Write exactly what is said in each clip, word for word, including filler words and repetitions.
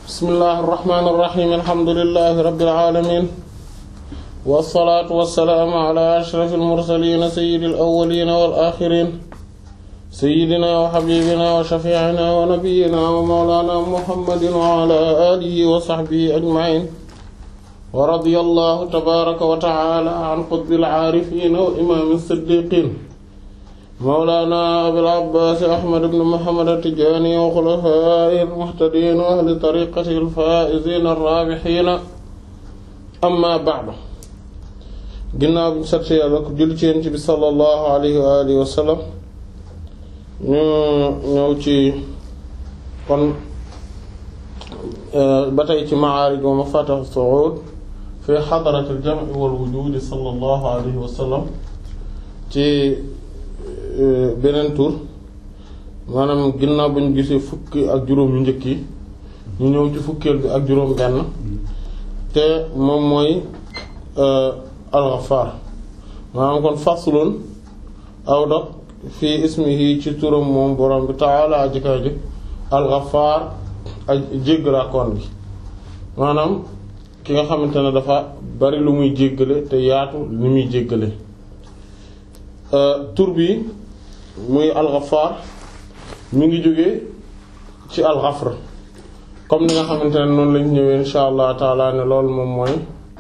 bismillahir rahmanir rahim alhamdulillahi rabbil alamin wassalaatu wassalaamu ala ashrafil mursaliin sayyidil awwaliin wal aaxiriin sayyidina wa habibina wa shafi'ina wa nabiyyina wa mawlana muhammadin wa ala alihi wa sahbihi ajma'in wa radiyallahu tabaaraka wa ta'ala an qutbil aarifiin wa imaamil siddiqiin mawlana abil abbaas ahmad ibn muhammad at-tijaani wa xulafaa'ihil muhtadiin wa ahli tariiqatihil faa'iziin ar-raabihiin amma ba'du. ginnaaw bi ñu sant Yàlla ko julli ci Yonent bi sallallahu alayhi wa alihi wa sallam ñu ñëw ci kon ba tey ci ma'aarij wa mafaatih as-su'uud fi hadratil jam'i wal wujuud sallallahu alayhi wa sallam ci beneen tur maanaam ginnaaw ba ñu gisee fukki ak juróom yu njëkk yi ñu ñëw ci fukkeel bi ak juróom benn te moom mooy al-Ghaffar maanaam kon faslun aw dog fii ismihi ci turam moom borom bi ta'ala ajikaay ji al-Ghaffar ak jéggalaakoon bi maanaam ki nga xamante ne dafa bari lu muy jéggale te yaatu li muy jéggale tur bi muy al-Ghaffar mi ngi jógee ci al-Ghafr comme ni nga xamante ne noonu lañ ñëwee insha allah taala ne loolu moom mooy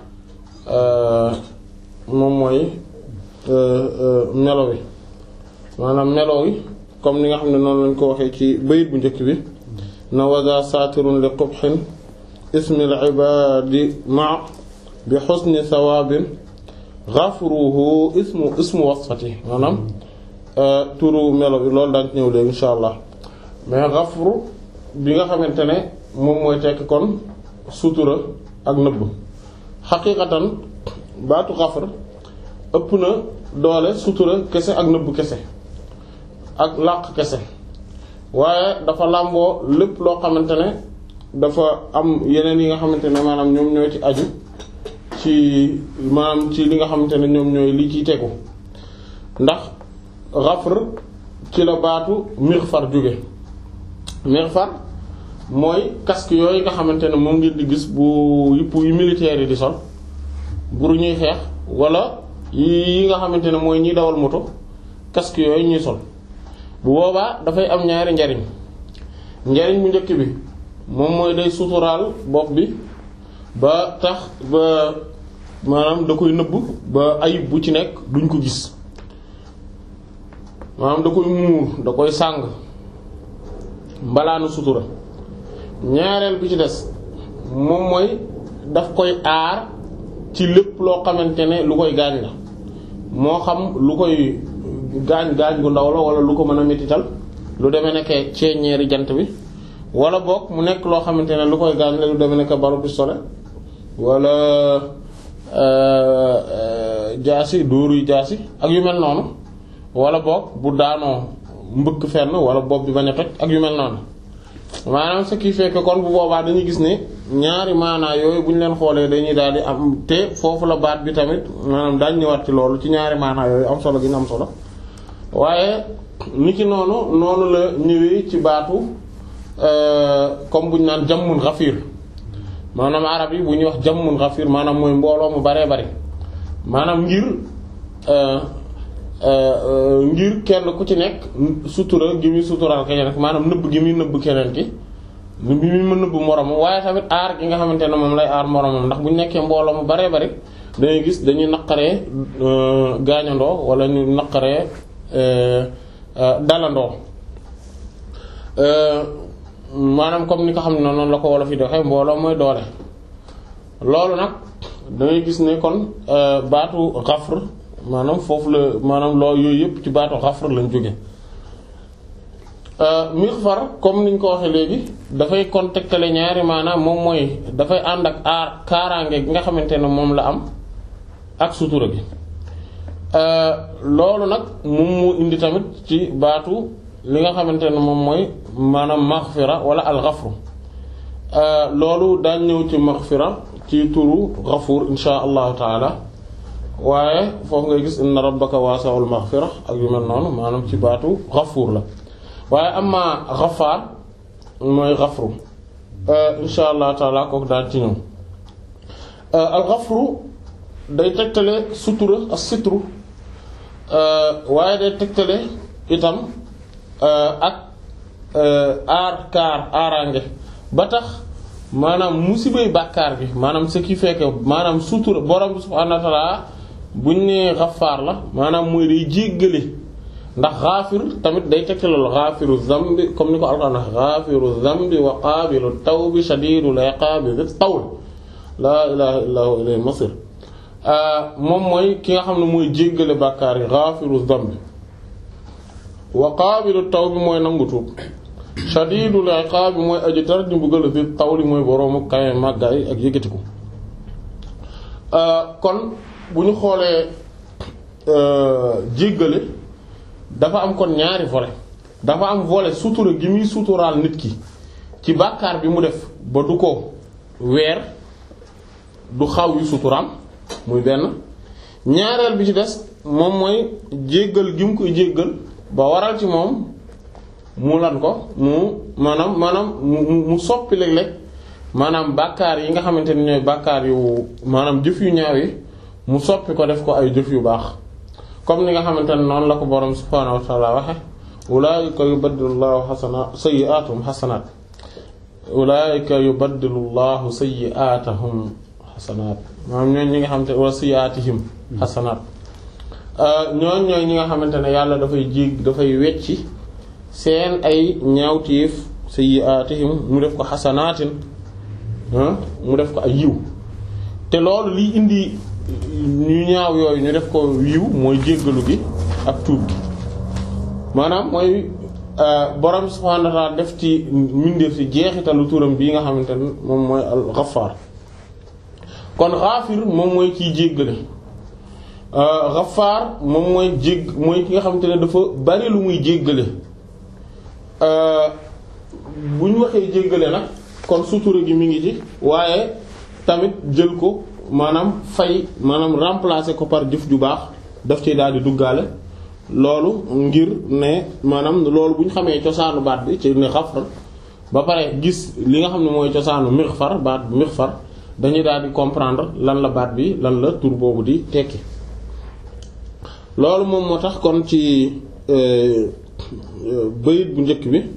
moom mooy melo wi maanaam melo wi comme ni nga xam ne noonu lañ ko waxee ci bayit bu njëkk bi na waza satirun li qubhin ismil ibadi ma bi husni thawabin ghafruhu ismu ismu wasfati maanaam turu melo bi loolu daan ci ñëw léegi insha allah mais ghafru bi nga xamante ne moom mooy tekk kon sutura ak nëbb xaqiiqatan baatu ghafr ëpp na doole sutura kese ak nëbb kese ak làq kese waaye dafa làmboo lépp loo xamante ne dafa am yeneen yi nga xamante ne maanaam ñoom ñoo ci aju ci maanaam ci li nga xamante ne ñoom ñooy li ciy tegu ndax ghafr ci la baatu mighfar jóge mighfar mooy casque yooyu nga xamante ne moom ngeen di gis bu yëpp yu militaires yi di sol buru ñuy xeex wala yi nga xamante ne mooy ñiy dawal moto casque yooyu ñuy sol bu boobaa dafay am ñaari njariñ njariñ bu njëkk bi moom mooy day suturaal bopp bi ba tax ba maanaam da koy nëbb ba ayib bu ci nekk duñ ko gis maanaam da koy muur da koy sàng mbalaanu sutura ñaareel bi ci des moom mooy daf koy aar ci lépp loo xamante ne lu koy gaañ la moo xam lu koy gaañ gaañ gu ndaw la wala lu ko mën a mettital lu demee nekkee ceeñeeri jant bi wala boog mu nekk loo xamante ne lu koy gaañ la lu demee nekk balu pistolet wala jaasi dóoruy jaasi ak yu mel noonu wala boog bu daanoo mbëkk fenn wala bopp bi bañ a toj ak yu mel noonu maanaam ce qui fait que kon bu boobaa dañuy gis ne ñaari maanaa yooyu bu ñu leen xoolee dañuy daal di am te foofu la baat bi tamit maanaam daañ ñëwaat ci loolu ci ñaari maanaa yooyu am solo gi ñu am solo waaye ni ki noonu noonu la ñëwee ci baatu comme bu ñu naan jammun ghafir maanaam arab yi bu ñuy wax jammun ghafir maanaam mooy mbooloo mu baree bari maanaam ngir ngir kenn ku ci nekk sutura gi muy suturaal keneen maanaam nëbb gi muy nëbb keneen ki bi muy mën nëbb moromam waaye tamit aar gi nga xamante ne moom lay aar moromam ndax bu ñu nekkee mbooloo mu baree bari dañuy gis dañuy naqaree gaañandoo wala ñu naqaree dalandoo maanaam comme ni ko xam ne noonu la ko wolof yi doxee mbooloo mooy doole loolu nag dangay gis ne kon baatu ghafr maanaam foofu la maanaam loolu yooyu yëpp ci baatu ghafr lañ jóge mighfar comme niñ ko waxee léegi dafay contextale ñaari maanaam moom mooy dafay ànd ak aar kaaraange gi nga xamante ne moom la am ak sutura gi loolu nag moom moo indi tamit ci baatu li nga xamante ne moom mooy maanaam maghfira wala al-ghafru loolu daañ ñëw ci maghfira ci turu ghafuur insha allahu taala waaye foofu ngay gis inna rabbaka waasi'ul maghfira ak yu mel noonu maanaam ci baatu ghafuur la waaye amma ghafaar mooy ghafru insha allah taala kooku daal ci ñëw. al-ghafru day tegtale sutura as-sitru waaye day tegtale itam ak aar kaar aaraange ba tax maanaam musibay bàkkaar bi maanaam ce qui fait que maanaam sutura borom bi subhaanahu wa ta'ala buñ nee xafaar la maanaam mooy day jéggale ndax xaafir tamit day tegtalal xaafiru zambi comme ni ko Alxuraan wax xaafiru zambi wa qaabilu tawbi shadiidul iqaabi dhi tawl laa ilaaha illaa huwa ilayhil masiir moom mooy ki nga xam ne mooy jéggale bàkkaar yi xaafiru zambi wa qaabilu tawbi mooy nangu tuub shadiidul iqaabi mooy aji tar ñu bëggal fi tawli mooy boroomu kawe màggaay ak yëkkatiku. kon bu ñu xoolee jéggale dafa am kon ñaari volet dafa am volet sutura gi muy suturaal nit ki ci bàkkaar bi mu def ba du ko weer du xaw yu suturaam muy benn ñaareel bi ci des moom mooy jéggal gi mu koy jéggal ba waral ci moom mu lan ko mu maanaam maanaam mu mu soppi léeg-léeg maanaam bàkkaar yi nga xamante ni ñooy bàkkaar yu maanaam jëf yu ñaaw yi mu soppi ko def ko ay jëf yu baax comme ni nga xamante ne noonu la ko borom subhaanahu wa ta'ala waxe ulaa'ika yubaddilu llaahu xasanaat sayyi'aatuhum xasanaat ulaa'ika yubaddilu llaahu sayyi'aatahum xasanaat maanaam ñooñ ñi nga xamante ne wala sayyi'aatihim xasanaat ñooñ ñooy ñi nga xamante ne yàlla dafay jég dafay wecci seen ay ñaawteef sayyi'aatihim mu def ko xasanaatin mu def ko ay yiw te loolu liy indi ñu ñaaw yooyu ñu def ko yiw mooy jéggalu gi ak tuub gi maanaam mooy borom subhaanahu wa ta'aala def ci mbindeef ci jeexitalu turam bii nga xamante ne moom mooy al-Ghaffar kon Ghafir moom mooy kiy jéggale Ghaffar moom mooy jégg mooy ki nga xamante ne dafa bari lu muy jéggale bu ñu waxee jéggale nag kon sutura gi mi ngi ci waaye tamit jël ko maanaam fay maanaam remplacer ko par jëf ju baax daf ci daal di duggaale loolu ngir ne maanaam loolu bu ñu xamee cosaanu baat bi ci ne xafar ba pare gis li nga xam ne mooy cosaanu mixfar baat bi mixfar dañuy daal di comprendre lan la baat bi lan la tur boobu di tekki loolu moom moo tax kon ci bayit bu njëkk bi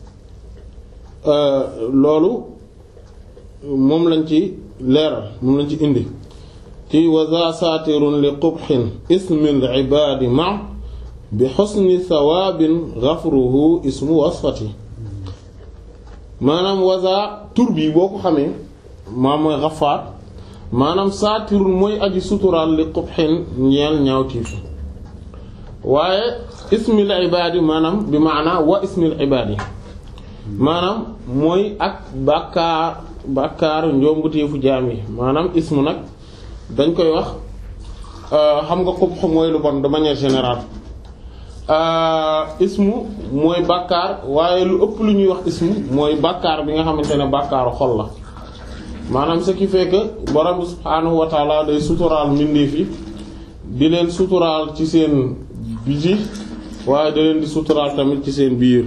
loolu moom lañ ci leeral moom lañ ci indi ci waza saatirun li qubhin ismil ibaadi ma bi xusni sawaabin ghafruhu ismu wasfati maanaam waza tur bi boo ko xamee maa mooy Ghaffar maanaam saatirun mooy aji suturaal li qubhin ñeel ñaawtiif waaye ismil ibaadi maanaam bi maanaa wa ismil ibaadi maanaam mooy ak bàkkaar bàkkaar njombuteefu jaam yi maanaam ismu nag dañ koy wax xam nga xub mooy lu bon de manière générale ismu mooy bàkkaar waaye lu ëpp lu ñuy wax ismu mooy bàkkaar bi nga xamante ne bàkkaaru xol la maanaam ce qui fait que borom subhaanahu wa ta'ala day suturaal mbindeef yi di leen suturaal ci seen biti waaye da leen di suturaal tamit ci seen biir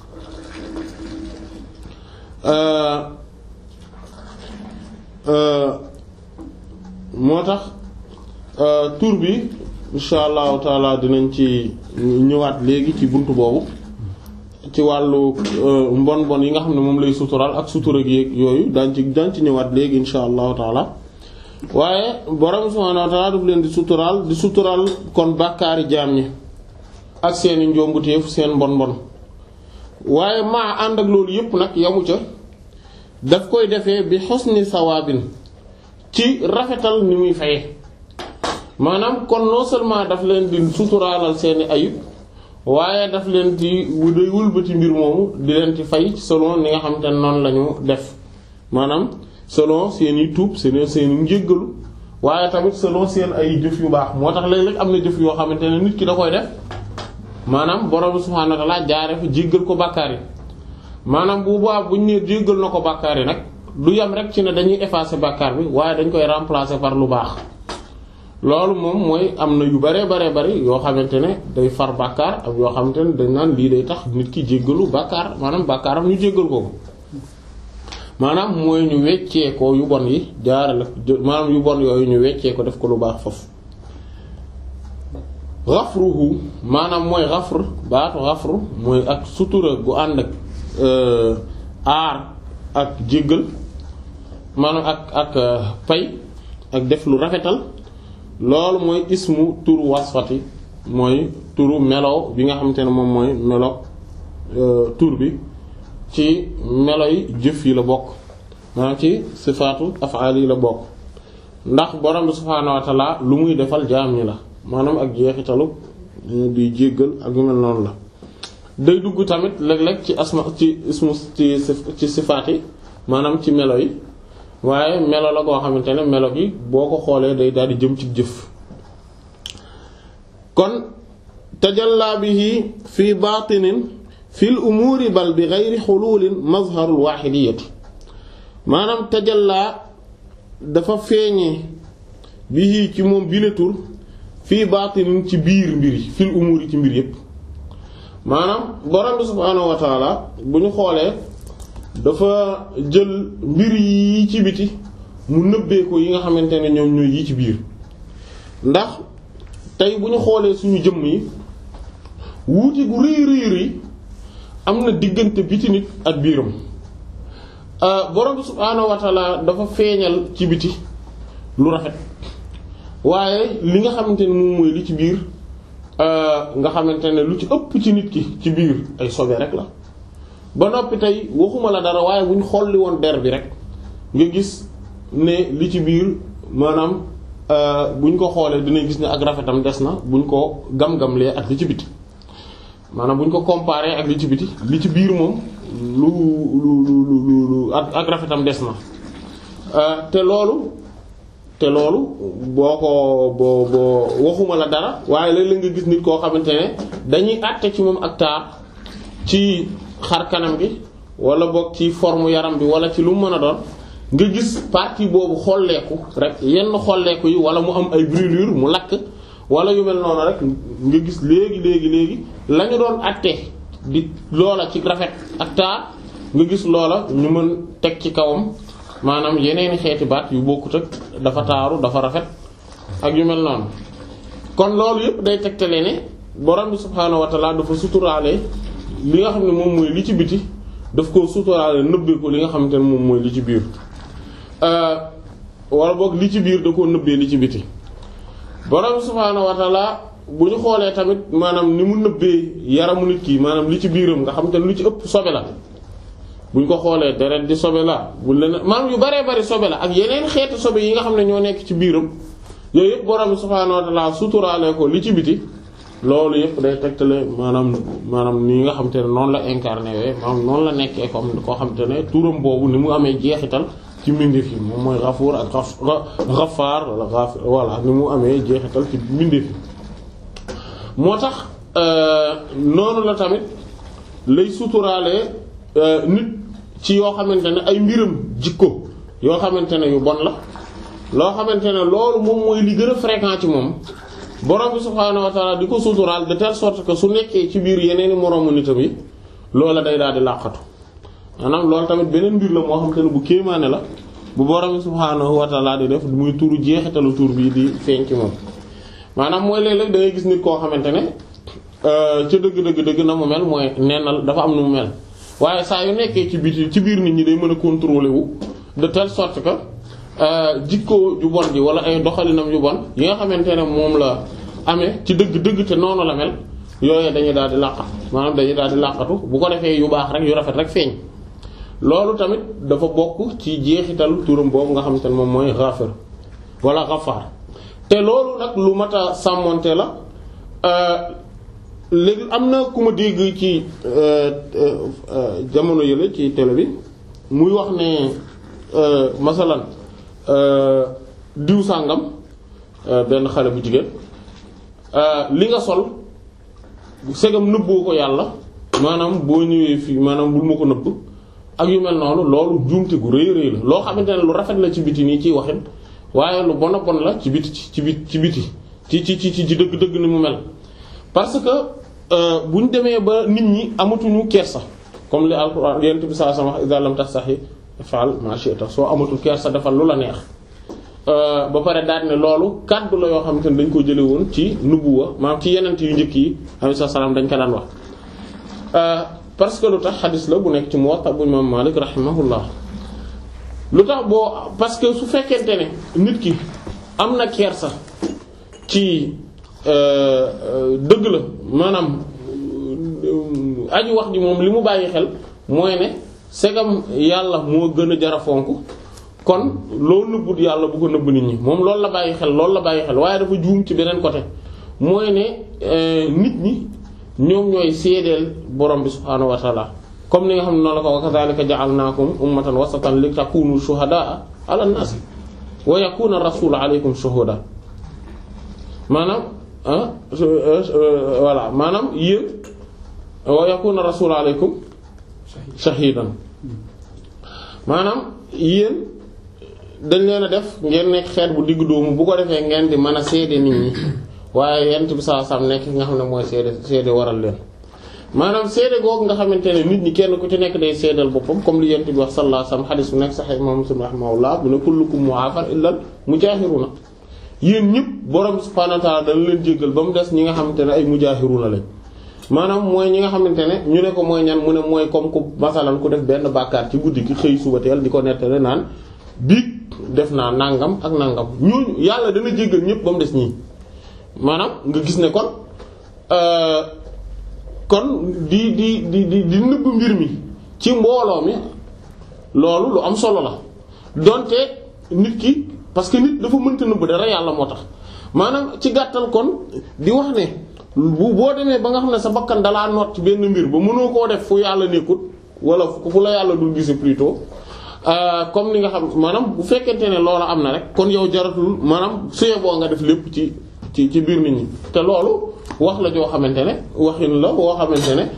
moo tax tur bi insha allahu taala dinañ ci ñëwaat léegi ci buntu boobu ci wàllu mbon mbon yi nga xam ne moom lay suturaal ak sutura gi yooyu daañ ci daañ ci ñëwaat léegi insha allahu taala waaye borom subhaanahu wa taala daf leen di suturaal di suturaal kon bàkkaari jaam ñi ak seeni njombuteef seen mbon mbon waaye maa ànd ak loolu yépp nag yamu ca daf koy defee bi husni sawaabin ci rafetal ni muy faye maanaam kon non seulement daf leen di suturaalal seeni ayib waaye daf leen di day wëlbati mbir moomu di leen ci fay selon ni nga xam te noonu lañu def maanaam selon seeni tuub seen seeni njéggalu waaye tamit selon seen ay jëf yu baax moo tax léeg-léeg am na jëf yoo xamante ne nit ki da koy def maanaam borom subhaanahu wa ta'aala jaare fa jéggal ko bàkkaar yi maanaam bu boobaa bu ñu nee jéggal na ko bàkkaar yi nag du yam rek ci ne dañuy effacer bàkkaar bi waaye dañ koy remplacer par lu baax loolu moom mooy am na yu bare bare bari yoo xamante ne day far bàkkaar ak yoo xamante ne dañ naan lii day tax nit ki jéggalu bàkkaar maanaam bàkkaaram ñu jéggal ko maanaam mooy ñu weccee ko yu bon yi jaarale maanaam yu bon yooyu ñu weccee ko def ko lu baax foofu. ghafruhu maanaam mooy ghafr baatu ghafr mooy ak sutura gu ànd ak aar ak jéggal maanaam ak ak pay ak def lu rafetal loolu mooy ismu turu wasfati mooy turu melo bi nga xamante ne moom mooy melo tur bi ci melo yi jëf yi la bokk maanaam ci sifaatu af'aal yi la bokk ndax borom bi subhaanahu wa ta'ala lu muy defal jaam ñi la maanaam ak jeexitalu di jéggal ak yu mel noonu la day dugg tamit léeg-léeg ci asma ci ismu ci ci sifaat yi maanaam ci melo yi waaye melo la koo xamante ne melo gi boo ko xoolee day daal di jëm ci jëf kon tajalla bihi fi baatinin fil umuuri bal bi ghayri xuluulin mazharul waahidiyyati maanaam tajalla dafa feeñee bihi ci moom bi la tur fii baatinin ci biir mbir yi fil umuuri ci mbir yépp maanaam borom bi subhaanahu wa taala bu ñu xoolee dafa jël mbir yi ci biti mu nëbbee ko yi nga xamante ne ñoom ñooy yi ci biir ndax tey bu ñu xoolee suñu jëmm yi wuuti gu rëy rëy rëy am na diggante biti nit ak biiram borom bi subhaanahu wa taala dafa feeñal ci biti lu rafet waaye li nga xamante ne moom mooy li ci biir nga xamante ne lu ci ëpp ci nit ki ci biir ay sobe rek la ba noppi tey waxuma la dara waaye bu ñu xolli woon der bi rek nga gis ne li ci biir maanaam bu ñu ko xoolee dinañ gis ne ak rafetam des na bu ñu ko gam-gamlee ak li ci biti maanaam bu ñu ko comparé ak li ci biti li ci biir moom lu lu lu lu ak ak rafetam des na te loolu te loolu boo ko boo boo waxuma la dara waaye léeg-léeg nga gis nit koo xamante ne dañuy àtte ci moom ak taar ci xar kanam gi wala boog ci forme yaram bi wala ci lu mu mën a doon nga gis partie boobu xolleeku rek yenn xolleeku yi wala mu am ay brûlure mu lakk wala yu mel noonu rek nga gis léegi léegi léegi la ñu doon àtte di loola ci rafet ak taar nga gis loola ñu mën teg ci kawam maanaam yeneeni xeeti baat yu bokkut ak dafa taaru dafa rafet ak yu mel noonu kon loolu yëpp day tegtale ne borom bi subhaanahu wa ta'ala dafa suturaale li nga xam ne moom mooy li ci biti daf ko suturaale nëbbee ko li nga xamante ne moom mooy li ci biir wala boog li ci biir da koo nëbbee li ci biti borom bi subhaanahu wa ta'ala bu ñu xoolee tamit maanaam ni mu nëbbee yaramu nit ki maanaam li ci biiram nga xamante ne lu ci ëpp sobe la bu ñu ko xoolee deret di sobe la bu leen maanaam yu baree bari sobe la ak yeneen xeeti sobe yi nga xam ne ñoo nekk ci biiram yooyu yëpp borom bi subhaanahu wa ta'ala suturaale ko li ci biti loolu yëpp day tegtale maanaam maanaam ni nga xamante ne noonu la incarné wee maanaam noonu la nekkee comme koo xamante ne turam boobu ni mu amee jeexital ci mbindeef yi moom mooy Ghafuur ak Ghafaar wala Ghafir voilà ni mu amee jeexital ci mbindeef yi moo tax noonu la tamit lay suturaale nit ci yoo xamante ne ay mbiram jikko yoo xamante ne yu bon la loo xamante ne loolu moom mooy li gën a fréquent ci moom borom bi subhaanahu wa ta'ala di ko suturaal de telle sorte que su nekkee ci biir yeneeni moroomu nitam yi loola day daal di làqatu maanaam loolu tamit beneen mbir la moo xamante ne bu kéemaane la bu borom bi subhaanahu wa ta'ala di def muy turu jeexitalu tur bii di feeñ ci moom maanaam mooy léeg-léeg da ngay gis nit koo xamante ne ca dëgg dëgg dëgg na mu mel mooy neenal dafa am nu mu mel waaye saa yu nekkee ci biir ci biir nit ñi day mën a contrôler wu de telle sorte que jikko ju bon ji wala ay doxalinam yu bon yi nga xamante ne moom la amee ci dëgg dëgg te noonu la mel yooyu dañuy daal di làqatu maanaam dañuy daal di làqatu bu ko defee yu baax rek yu rafet rek feeñ loolu tamit dafa bokk ci jeexital turam boobu nga xamante ne moom mooy Ghafir wala Ghaffar te loolu nag lu mat a sàmmonte la léegi am na ku ma dégg ci jamono yële ci télé bi muy wax ne masalan diw sàngam benn xale bu jigéen li nga sol segam nëbboo ko yàlla maanaam boo ñëwee fii maanaam bul ma ko nëbb ak yu mel noonu loolu juumte gu rëy rëy la loo xamante ne lu rafet la ci biti nii ciy waxin waaye lu bon a bon la ci biti ci biti ci biti ci ci ci ci dëgg dëgg ni mu mel parce que bu ñu demee ba nit ñi amatuñu kersa comme li alquran yent bi sallallahu alayhi wasallam wax idha lam tastahi faal ma shi'ta soo amatul kersa defal lu la neex ba pare daal ne loolu kàddu la yoo xamante ne dañ ko jële woon ci nubuwa maanaam ci yeneen yu njëkk yi alayhi salaam dañ ko daan wax parce que lu tax xadis la bu nekk ci Muwatta bu Imam Malik rahimahullah lu tax boo parce que su fekkente ne nit ki am na kersa ci dëgg la maanaam aji wax ji moom li mu bàyyi xel mooy ne segam yàlla moo gën a jara fonk kon loolu nëbbut yàlla bu ko nëbb nit ñi moom loolu la bàyyi xel loolu la bàyyi xel waaye dafa juum ci beneen côté mooy ne nit ñi ñoom ñooy seedeel borom bi subhaanahu wa ta'ala comme ni nga xam ne noonu la ko wa kadhalika ja'alnakum ummatan wasatan li takunu shuhadaa ala an-nas wa yakuna ar-rasulu alaykum shuhuda maanaam ah voilà maanaam yéen wa yakuna ar-rasulu alaykum shahidan maanaam yéen dañ leen a def ngeen nekk xeet bu diggu doomu bu ko defee ngeen di mën a seede nit ñi waaye yent bi saa sam nekk nga xam ne mooy seede seede waral leen maanaam seede googu nga xamante ne nit ñi kenn ku ci nekk day seedal boppam comme li yent bi wax sallallahu alayhi wasallam xadis bu nekk sahih imam Muslim rahimahullah bu ne kullukum mu'afar illa mujahiruna yéen ñëpp borom subhanahu wa ta'ala dana leen jéggal ba mu des ñi nga xamante ne ay mujahiruna lañ maanaam mooy ñi nga xamante ne ñu ne ko mooy ñan mu ne mooy comme ku masalan ku def benn bàkkaar ci guddi gi xëy suba teel di ko nettale naan biig def naa nangam ak nangam ñooñu yàlla dana jéggal ñëpp ba mu des ñii maanaam nga gis ne kon kon di di di di di nëbb mbir mi ci mbooloo mi loolu lu am solo la donte nit ki parce que nit dafa mënta nëbb dara yàlla moo tax maanaam ci gàttal kon di wax ne bu boo demee ba nga xam ne sa bakkan dalaa noot ci benn mbir ba mënoo koo def fu yàlla nekkut wala fu la yàlla dul gise plutôt comme ni nga xam maanaam bu fekkente ne loolu am na rek kon yow jaratul maanaam suye boo nga def lépp ci ci ci biir nit ñi te loolu wax la joo xamante ne waxin la boo xamante ne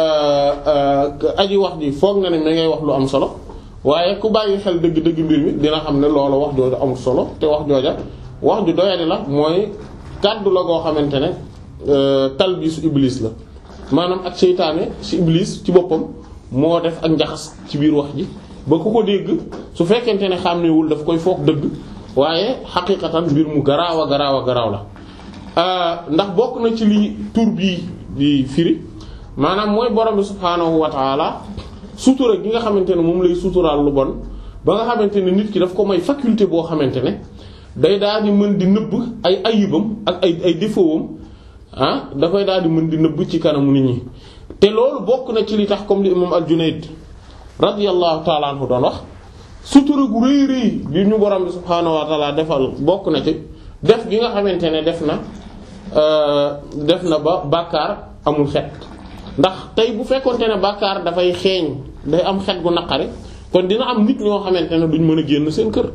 aji wax ji foog na ne mi ngay wax lu am solo waaye ku bàyyi xel dëgg-dëgg mbir mi dina xam ne loolu wax jooja amul solo te wax jooja wax ju doyadi la mooy kàddu la goo xamante ne talbisu iblis la maanaam ak seytaane ci iblis ci boppam moo def ak njaxas ci biir wax ji ba ku ko dégg su fekkente ne xàmmewul daf koy foog dëgg waaye xaqiqatan mbir mu garaaw a garaaw a garaaw la ndax bokk na ci li tur bii di firi maanaam mooy borom bi subhaanahu wa taala sutura gi nga xamante ne moom lay suturaal lu bon ba nga xamante ne nit ki daf ko may faculté boo xamante ne day daal di mën di nëbb ay ayibam ak ay ay défautam ah da koy daal di mën di nëbb ci kanamu nit ñi te loolu bokk na ci li tax comme li imam al-Junayd radiyallahu ta'ala anhu doon wax sutura gu rëy rëy bi ñu borom bi subhaanahu wa ta'ala defal bokk na ci def gi nga xamante ne def na def na ba bàkkaar amul xet ndax tey bu fekkonte ne bàkkaar dafay xeeñ day am xet gu naqari kon dina am nit ñoo xamante ne duñ mën a génn seen kër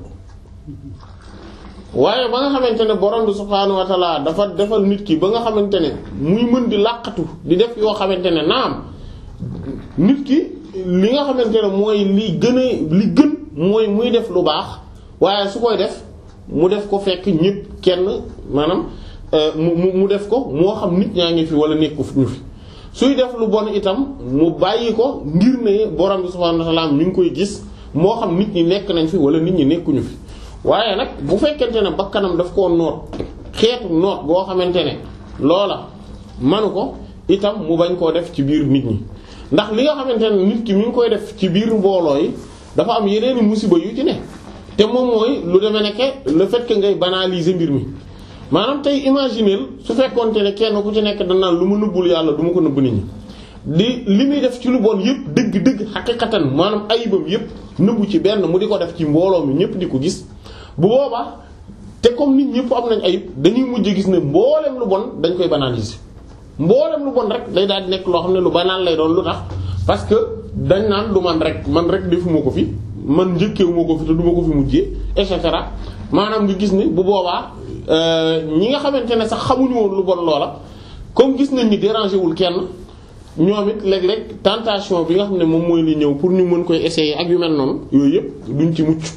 waaye ba nga xamante ne borom bi subhaanahu wa ta'ala dafa defal nit ki ba nga xamante ne muy mën di làqatu di def yoo xamante ne naam nit ki li nga xamante ne mooy li gën a li gën mooy muy def lu baax waaye su koy def mu def ko fekk ñépp kenn maanaam mu mu def ko moo xam nit ñaa ngi fi wala nekku ñu fi suy def lu bon itam mu bàyyi ko ngir ne borom bi subhaanahu wa ta'ala mi ngi koy gis moo xam nit ñi nekk nañ fi wala nit ñi nekkuñu fi waaye nag bu fekkente ne bakkanam daf koo noot xeetu noot boo xamante ne loola manu ko itam mu bañ koo def ci biir nit ñi ndax li nga xamante ne nit ki mi ngi koy def ci biir mbooloo yi dafa am yeneeni musiba yu ci ne te moom mooy lu demee nekke le fait que ngay banaliser mbir mi maanaam tey imaginer su fekkonte ne kenn ku ci nekk danaan lu ma nëbbul yàlla du ma ko nëbb nit ñi di li muy def ci lu bon yëpp dëgg-dëgg xaqiqatan maanaam ayibam yëpp nëbbu ci benn mu di ko def ci mbooloo mi ñëpp di ko gis bu boobaa te comme nit ñëpp am nañ ayib dañuy mujj gis ne mboolem lu bon dañ koy banaliser mboolem lu bon rek day daal di nekk loo xam ne lu banal lay doon lu tax parce que dañ naan du man rek man rek defuma ko fi man njëkkeewuma ko fi te duma ko fi mujjee et cetera maanaam nga gis ne bu boobaa ñi nga xamante ne sax xamuñu woon lu bon loola comme gis nañ ni dérangé wul kenn ñoom it léeg-léeg tentation bi nga xam ne moom mooy li ñëw pour ñu mën koy essayer ak yu mel noonu yooyu yëpp duñ ci mucc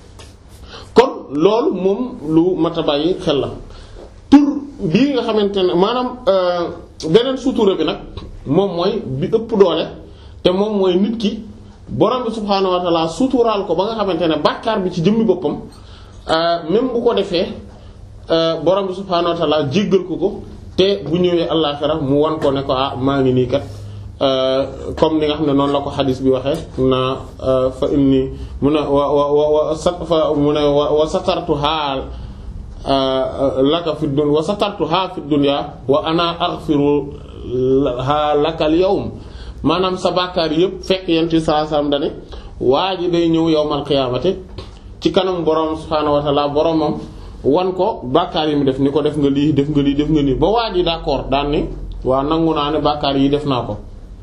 kon loolu moom lu mat a bàyyi xel la tur bii nga xamante ne maanaam beneen sutura bi nag moom mooy bi ëpp doole te moom mooy nit ki borom bi subhaanahu wa ta'ala suturaal ko ba nga xamante ne bàkkaar bi ci jëmmi boppam même bu ko defee borom bi subhaanahu wa ta'ala jéggal ko ko te bu ñëwee àllaaxira mu wan ko ne ko ah maa ngi nii kat comme ni nga xam ne noonu la ko xadis bi waxee na fa inni mu ne wa wa wa fa mu ne wa satartuha laka fi dunya wa satartuha fi dunya wa ana aghfiruha laka al yawm maanaam sa bàkkaar yëpp fekk yenti saa saam dane waa ji day ñëw yawmal qiyaamati ci kanam borom subhaanahu wa ta'ala boromam wan ko bàkkaar yi mu def ni ko def nga lii def nga lii def nga lii ba waa ji d'accord daan ni waa nangu naa ne bàkkaar yi def naa ko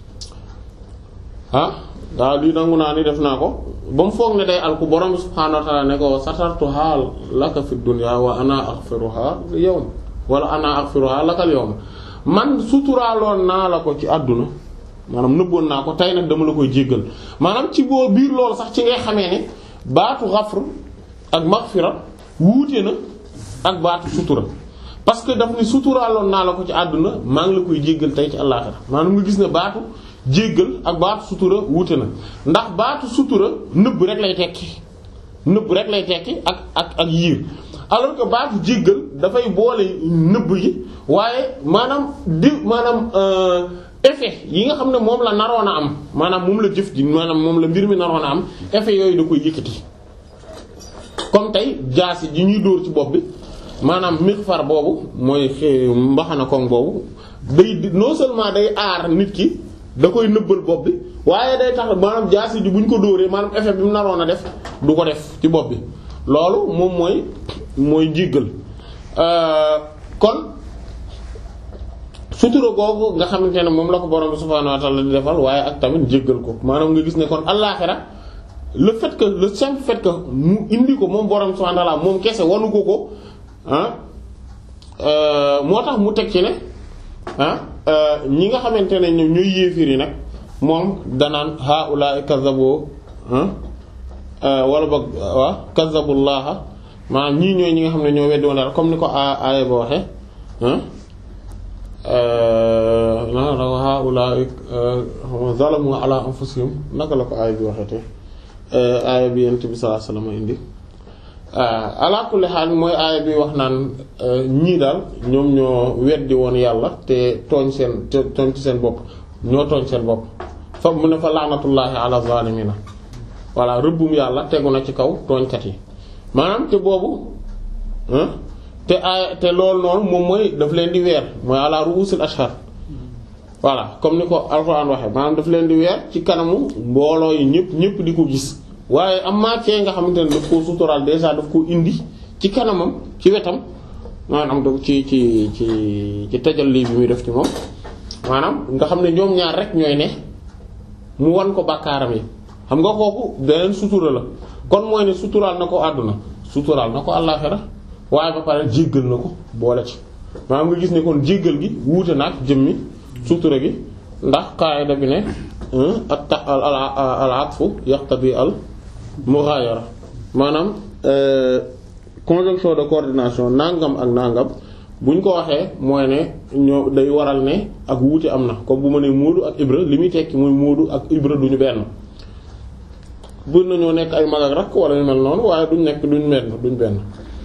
ah waaw lii nangu naa ni def naa ko ba mu foog ne day alku borom subhaanahu wa ta'ala ne ko satartuha laka fi dunya wa ana aghfiruha yawm wala ana aghfiruha laka al yawm man suturaaloon naa la ko ci àdduna maanaam nëbboon naa ko tey nag dama la koy jéggal maanaam ci boo biir loolu sax ci ngay xamee ne baatu ghafr ak maghfira wuute na ak baatu sutura parce que daf ni suturaaloon naa la ko ci àdduna maa ngi la koy jéggal tey ci àllaaxira maanaam nga gis ne baatu jéggal ak baatu sutura wuute na ndax baatu sutura nëbb rek lay tekki nëbb rek lay tekki ak ak ak yiir alors que baatu jéggal dafay boole nëbb yi waaye maanaam di maanaam effet yi nga xam ne moom la naroon a am maanaam moom la jëf ji maanaam moom la mbir mi naroon a am effet yooyu da koy yëkkati comme tey jaasi ji ñuy dóor ci bopp bi maanaam mixfar boobu mooy mbaxana koŋ boobu day non seulement day aar nit ki da koy nëbbal bopp bi waaye day tax maanaam jaasi ji bu ñu ko dóoree maanaam effet bi mu naroon a def du ko def ci bopp bi loolu moom mooy mooy njéggal kon sutura googu nga xamante ne moom la ko borom subhaanahu wa ta'ala di defal waaye ak tamit jéggal ko maanaam nga gis ne kon àllaaxira le fait que le simple fait que mu indi ko moom borom subhaanahu wa ta'ala moom kese wanu ko ko ah moo tax mu teg ci ne ah ñi nga xamante ne ñoom ñooy yéefir yi nag moom danaan haa'ulaa'i kazzabu wala boog waaw kazzabullaha maanaam ñii ñooy ñi nga xam ne ñoo weddi woon dara comme ni ko aaya ba waxee haa'ulaa'i zalamu ala anfusihim naka la ko aaya bi waxee te aaya bi Yonent bi sallallahu alayhi wasallam indi ala kulli haal mooy aaya bi wax naan ñii daal ñoom ñoo weddi woon yàlla te tooñ seen te tooñ ci seen bopp ñoo tooñ seen bopp fa mu ne fa laanatullaahi ala zaalimiina voilà rëbbum yàlla tegu na ci kaw tooñkat yi maanaam te boobu te aaya te loolu noonu moom mooy daf leen di weer mooy ala ru'uusil ashhar voilà comme ni ko alxuraan waxee maanaam daf leen di weer ci kanamu mbooloo yi ñëpp ñëpp di ko gis waaye am matière nga xamante ne daf koo suturaal déjà daf koo indi ci kanamam ci wetam maanaam daf ci ci ci ci tajalli bi muy def ci moom maanaam nga xam ne ñoom ñaar rek ñooy ne mu wan ko bàkkaaram yi xam nga kooku beneen sutura la kon mooy ne suturaal na ko àdduna suturaal na ko àllaaxira waaye ba pare jéggal na ko boole ci maanaam nga gis ne kon jéggal gi wuute na ak jëmmi sutura gi ndax qaayida bi ne at al atfu yaqtadi al mughayara maanaam conjonction de coordination nangam ak nangam bu ñu ko waxee mooy ne ñoo day waral ne ak wuute am na comme bu ma nee Moodu ak Ibra li muy tekki mooy Moodu ak Ibra duñu benn bën nañoo nekk ay mag ak rakk wala ñu mel noonu waaye duñ nekk duñ benn duñ benn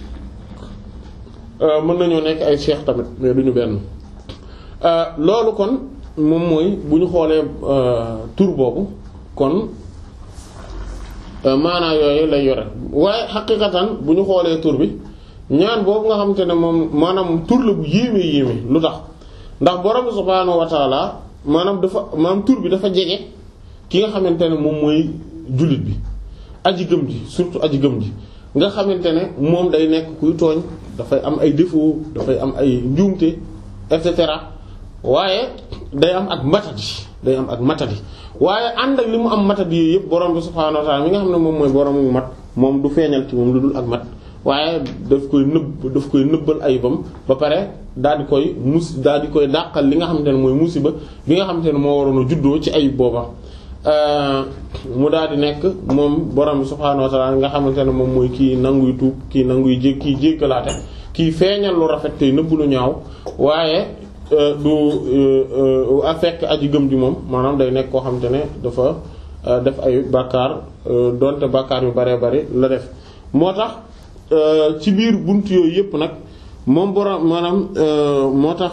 mën nañoo nekk ay cheikh tamit mais duñu benn loolu kon moom mooy bu ñu xoolee tur boobu kon maanaa yooyu lay yore waaye xaqiqatan bu ñu xoolee tur bi ñaan boobu nga xamante ne moom maanaam tur la bu yéeme yéeme lu tax ndax borom subhaanahu wa taala maanaam dafa maanaam tur bi dafa jege ki nga xamante ne moom mooy jullit bi aji gëm ji surtout aji gëm ji nga xamante ne moom day nekk kuy tooñ dafay am ay défaut dafay am ay njuumte et cetera waaye day am ak matadi day am ak matadi waaye ànd ak li mu am matadi yooyu yëpp borom bi subhaanahu wa ta'ala mi nga xam ne moom mooy borom mu mat moom du feeñal ci moom lu dul ak mat waaye daf koy nëbb daf koy nëbbal ayibam ba pare daal di koy mus daal di koy dàqal li nga xamante ne mooy musiba bi nga xamante ne moo waroon a juddoo ci ayib booba mu daal di nekk moom borom bi subhaanahu wa ta'ala nga xamante ne moom mooy kii nanguy tuub kii nanguy jég kii jéggalaate kii feeñal lu rafet tey nëbb lu ñaaw waaye du a fekk aji gëm ji moom maanaam day nekk koo xamante ne dafa def ay bàkkaar donte bàkkaar yu baree bari la def moo tax ci biir bunt yooyu yépp nag moom borom maanaam moo tax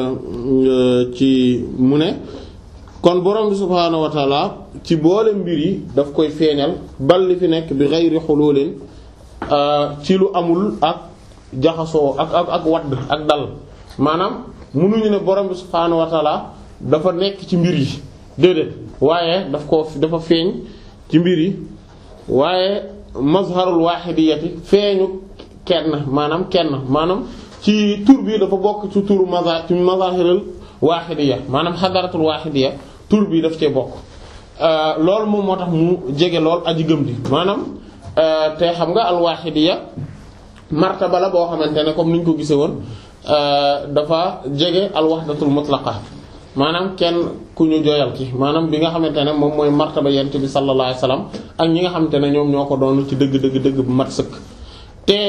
ci mu ne kon borom bi subhaanahu wa taala ci boole mbir yi daf koy feeñal bal li fi nekk bi ghayri hululin ci lu amul ak jaxasoo ak ak ak wadd ak dal maanaam mënuñu ne borom bi subhaanahu wa taala dafa nekk ci mbir yi déedéet waaye daf ko dafa feeñ ci mbir yi waaye mazharul wahidiyati feeñu kenn maanaam kenn maanaam ci tur bi dafa bokk ci turu mazhar ci mazahirul wahidiya maanaam xadaratul wahidiya tur bi daf cee bokk loolu moom moo tax mu jege lool aji gëm di maanaam te xam nga al wahidiya martaba la boo xamante ne comme ni ñu ko gisee woon dafa jege al wahdatul mutlaqa maanaam kenn ku ñu jooyal ki maanaam bi nga xamante ne moom mooy martaba yent bi sallallahu alayhi wasallam ak ñi nga xamante ne ñoom ñoo ko doon ci dëgg dëgg dëgg bu mat sëkk te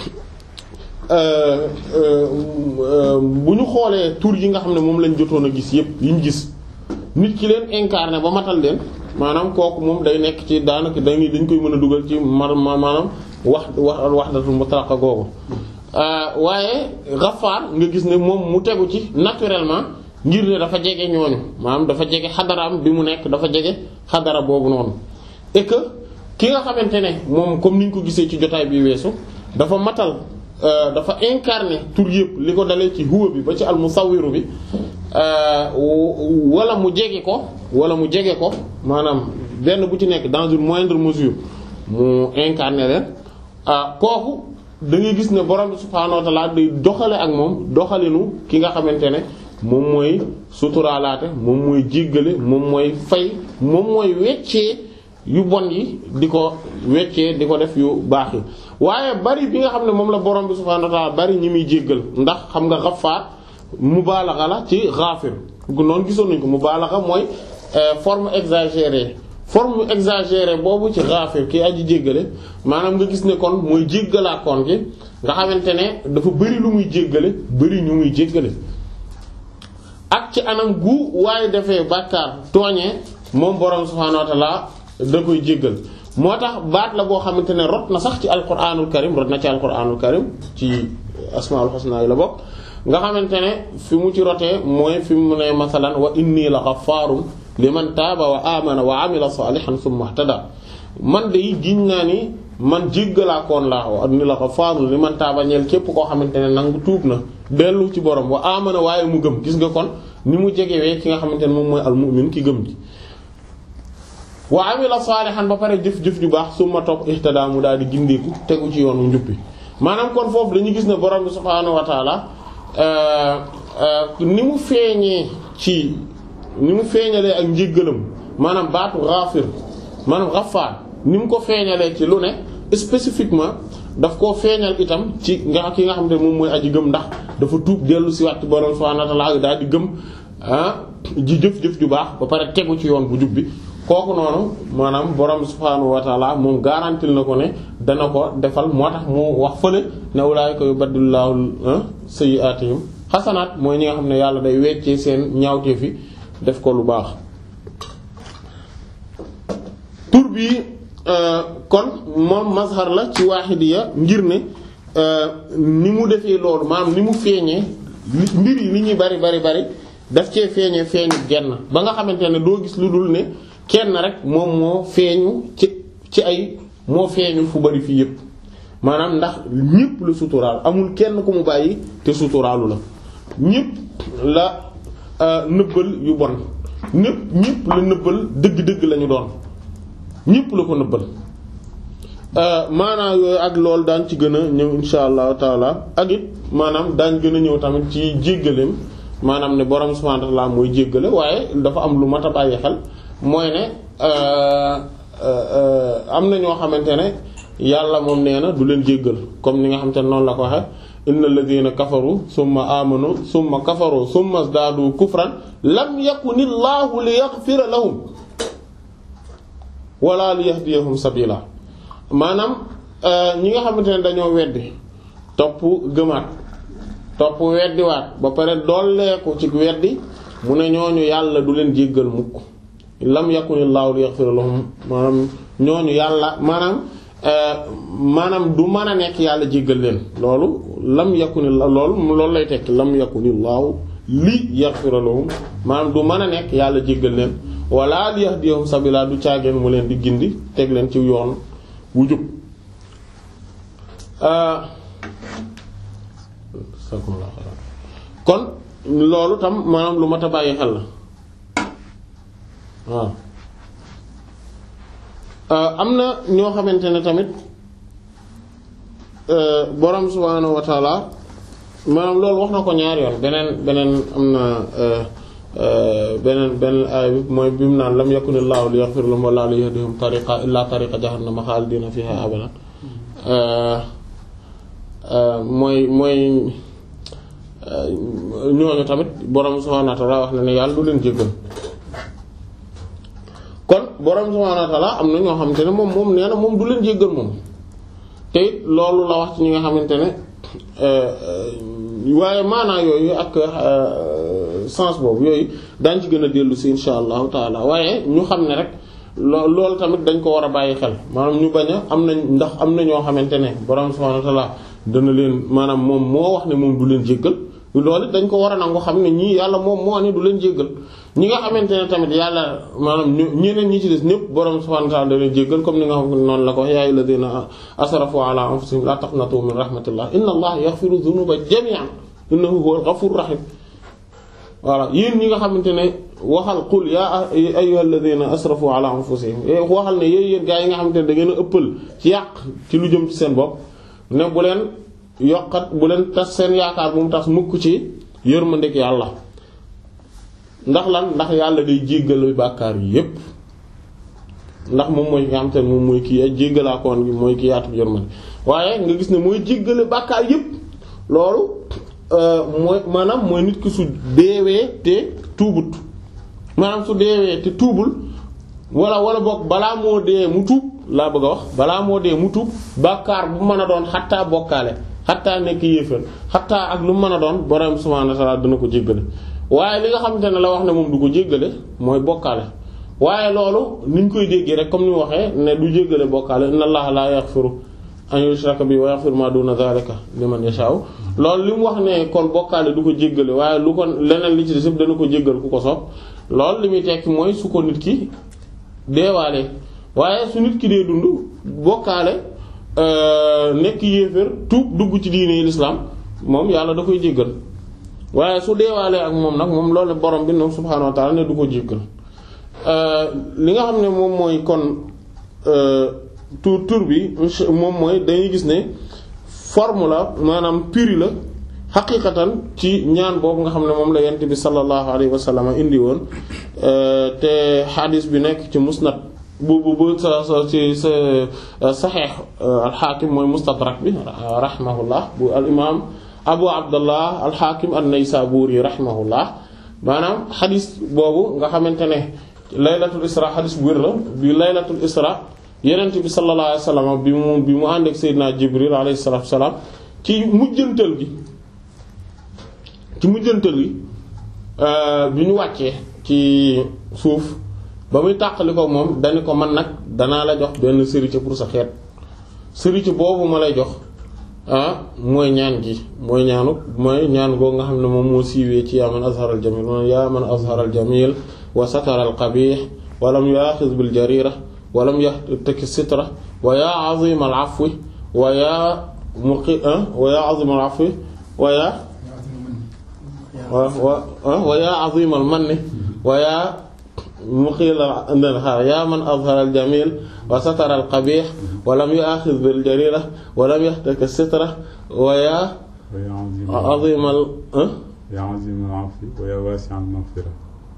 bu ñu xoolee tur yi nga xam ne moom lañ jotoon a gis yépp yi ñu gis nit ki leen incarné ba matal leen maanaam kooku moom day nekk ci daanaka dañuy dañ koy mën a dugal ci mar maanaam wax wax wahdatul mutlaqa googu waaye Ghaffar nga gis ne moom mu tegu ci naturellement ngir ne dafa jege ñooñu maanaam dafa jege xadaraam bi mu nekk dafa jege xadara boobu noonu et que ki nga xamante ne moom comme ni ñu ko gisee ci jotaay bi weesu dafa matal dafa incarné tur yëpp li ko dalee ci huwa bi ba ci al musawwiru bi wala mu jege ko wala mu jege ko maanaam benn bu ci nekk dans une moindre mesure mu incarné leen kooku da ngay gis ne borom bi subhaanahu wa ta'ala day doxale ak moom doxalinu ki nga xamante ne moom mooy suturaalaate moom mooy jéggale moom mooy fay moom mooy weccee yu bon yi di ko weccee di ko def yu baax yi waaye bari bi nga xam ne moom la borom bi subhaanahu wa ta'ala bari ñi muy jéggal ndax xam nga Ghaffar mubaalaxa la ci Ghafir noonu gisoon nañ ko mubaalaxa mooy forme exagérée forme exagérée boobu ci Ghafir ki aji jéggale maanaam nga gis ne kon mooy jéggalaakoon gi nga xamante ne dafa bari lu muy jéggale bari ñu muy jéggale ak ci anam gu waaye defee bàkkaar tooñee moom borom subhaanahu wa ta'ala da koy jéggal moo tax baat la boo xamante ne rot na sax ci alquranul karim rot na ci alquranul karim ci asmaul husna yi la bokk nga xamante ne fi mu ci rotee mooy fi mu ne masalan wa inni la ghaffarum liman taaba wa amana wa amila salihan summa ihtada man de giñ naa ni man jéggalaakoon laa wa inni la ghaffarum liman taaba ñeel képp koo xamante ne nangu tuub na dellu ci borom wa amana waaye mu gëm gis nga kon ni mu jegewee ki nga xamante ne moom mooy al mu'min ki gëm ji wa amila salihan ba pare jëf-jëf ju baax summa topp ihtada mu daal di gindeeku tegu ci yoonu njubbi maanaam kon foofu dañu gis ne borom bi subhaanahu wa ta'ala ni mu feeñee ci ni mu feeñalee ak njéggalam maanaam baatu Ghafir maanaam Ghaffar ni mu ko feeñalee ci lu ne spécifiquement daf koo feeñal itam ci nga ki nga xam ne moom mooy aji gëm ndax dafa tuub dellu si waat ci borom subhaanahu wa ta'ala daal di gëm ah ji jëf-jëf ju baax ba pare tegu ci yoon bu jub bi kooku noonu maanaam borom subhaanahu wa ta'ala moom garantil na ko ne dana ko defal moo tax mu wax fële ne ulaa'ika yubaddilullahu sayyi'aatihim xasanaat mooy ñi nga xam ne yàlla day weccee seen ñaawteef yi def ko lu baax. tur bi kon moom mazhar la ci waahidiya ngir ne ni mu defee loolu maanaam ni mu feeñee mbir yi li ñuy bari bari bari daf cee feeñee feeñu genn ba nga xamante ne doo gis lu dul ne. kenn rek moom moo feeñu ci ci ay moo feeñu fu bari fii yépp maanaam ndax ñépp la suturaal amul kenn ku mu bàyyi te suturaalu la ñépp la nëbbal yu bon ñépp ñépp la nëbbal dëgg-dëgg lañu doon ñépp la ko nëbbal maanaam yooyu ak loolu daan ci gën a ñëw insha allahu taala ak it maanaam daan gën a ñëw tamit ci jéggaleem maanaam ne borom subhanahu wa ta'ala mooy jéggale waaye dafa am lu mat a bàyyi xel mooy ne am na ñoo xamante ne yàlla moom nee na du leen jéggal comme ni nga xamante ne noonu la ko waxe innal ladhina kafaru summa amanu summa kafaru summa zdadu kufran lam yakunillahu liyaghfira lahum wala liyahdiyahum sabila maanaam ñi nga xamante ne dañoo weddi topp gëmaat topp weddiwaat ba pare dolleeku ci weddi mu ne ñooñu yàlla du leen jéggal mukk lam yakunillaahu liyaghfira lahum maanaam ñooñu yàlla maanaam maanaam du mën a nekk yàlla jéggal leen loolu lam yakunillaahu loolu loolu lay tekki lam yakunillaahu li yaghfira lahum maanaam du mën a nekk yàlla jéggal leen wala liyahdiyahum sabila du caageen mu leen di gindi teg leen ci yoon wu jub kon loolu tam maanaam lu mat a bàyyi xel la waaw am na ñoo xamante ne tamit borom subhaanahu wa taala maanaam loolu wax na ko ñaari yoon beneen beneen am na beneen beneen aaya bi mooy bi mu naan lam yakunillaahu liyaghfira lahum wa laa liyahdihim tariqa illaa tariqa jahannama xaalidiina fiihaa abadan mooy mooy ñooñu tamit borom subhaanahu wa ta'aala wax na ne yàlla du leen jéggal kon borom subhaanahu wa ta'aala am na ñoo xamante ne moom moom nee na moom du leen jéggal moom te it loolu la wax ci ñi nga xamante ne waaye maanaa yooyu ak sens boobu yooyu daañ ci gën a dellu si insha allahu taala waaye ñu xam ne rek loo loolu tamit dañ ko war a bàyyi xel maanaam ñu bañ a am nañ ndax am na ñoo xamante ne borom subhaanahu wa ta'aala dana leen maanaam moom moo wax ne moom du leen jéggal loolu dañ ko war a nangu xam ne ñii yàlla moom moo ne du leen jéggal ñi nga xamante ne tamit yàlla maanaam ñu ñeneen ñi ci des ñëpp borom subhaanahu wa ta'aala da leen jéggal comme ni nga xam ne noonu la ko wax yaa ayyuhal ladhiina asrafu ala anfusihim la taqnatu min rahmatillah inna allaha yaghfiru dhunuba jami'an innahu huwal ghafurur rahim voilà yéen ñi nga xamante ne waxal qul yaa ayyuhal ladhiina asrafu ala anfusihim waxal ne yéen yéen gaa yi nga xamante ne da ngeen a ëppal ci yàq ci lu jëm ci seen bopp ne bu leen yokkat bu leen tas seen yaakaar bu mu tas mukk ci yërmandeeg yàlla ndax lan ndax yàlla day jéggal bàkkaar yi yépp ndax moom mooy nga xam te ne moom mooy kii jéggalaakoon gi mooy kii yaatu yërmande waaye nga gis ne mooy jéggale bàkkaar yépp loolu mooy maanaam mooy nit ki su deewee te tuubut maanaam su deewee te tuubul wala wala boog balaa moo dee mu tuub laa bëgg a wax balaa moo dee mu tuub bàkkaar bu mën a doon xattaa bokkaale xattaa nekk yéefar xattaa ak lu mën a doon borom subhaanahu wa ta'aala dana ko jéggale waaye li nga xamante ne la wax ne moom du ko jéggale mooy bokkaale waaye loolu ni ñu koy déggee rek comme ni mu waxee ne du jéggale bokkaale inna allaha laa yaghfiru an yushraka bihi wa yaghfiru ma duna dhalika liman yasha'u loolu li mu wax ne kon bokkaale du ko jéggale waaye lu ko leneen li ci des yëpp dana ko jéggal ku ko soob loolu li muy tekki mooy su ko nit ki deewaale waaye su nit ki dee dund bokkaale nekk yéeféer tuub dugg ci diine l'islam moom yàlla da koy jéggal waaye su deewaalee ak moom nag moom loolu borom bi noonu subhaanahu wa ta'ala ne du ko jéggal li nga xam ne moom mooy kon tur tur bi moom mooy dañuy gis ne forme la maanaam piri la xaqiqatan ci ñaan boobu nga xam ne moom la yent bi sallallahu alayhi wa sallam indi woon te xadis bi nekk ci musnad bu bu bu sa sa ci sa saxiix alxaakim mooy mustadrak bi rahimahullah bu al imaam abu abdullah alxaakim an-naysaburi rahimahullah maanaam xadis boobu nga xamante ne laylatul isra xadis bu wér la bi laylatul isra yenent bi sallallahu alayhi wa sallam bi mu bi mu ànd ak seydina jibril alayhi salaatu wa salaam ci mujjantal gi ci mujjantal gi bi ñu wàccee ci suuf ba muy tàqali ko moom dañu ko man nag danaa la jox benn sëriñ pour sa xeet sëriñ boobu ma lay jox ah mooy ñaan gi mooy ñaanu mooy ñaan goo nga xam ne moom moo siiwee ci yaa man azharal jamil moom yaa man azharal jamil wa sataral qabih wa lam yu'akhidh bil jarira wa lam yahtaki sitra wa yaa azimal afwi wa yaa muqi wa yaa azimal afwi wa yaa wa yaa azimal manni wa yaa muqil yaa man azhara al jamil wa satara al qabih wa lam yu'akhidh bil jarira wa lam yahtaki sitra wa yaa azimal yaa azimal afwi wa yaa wasi'al maghfira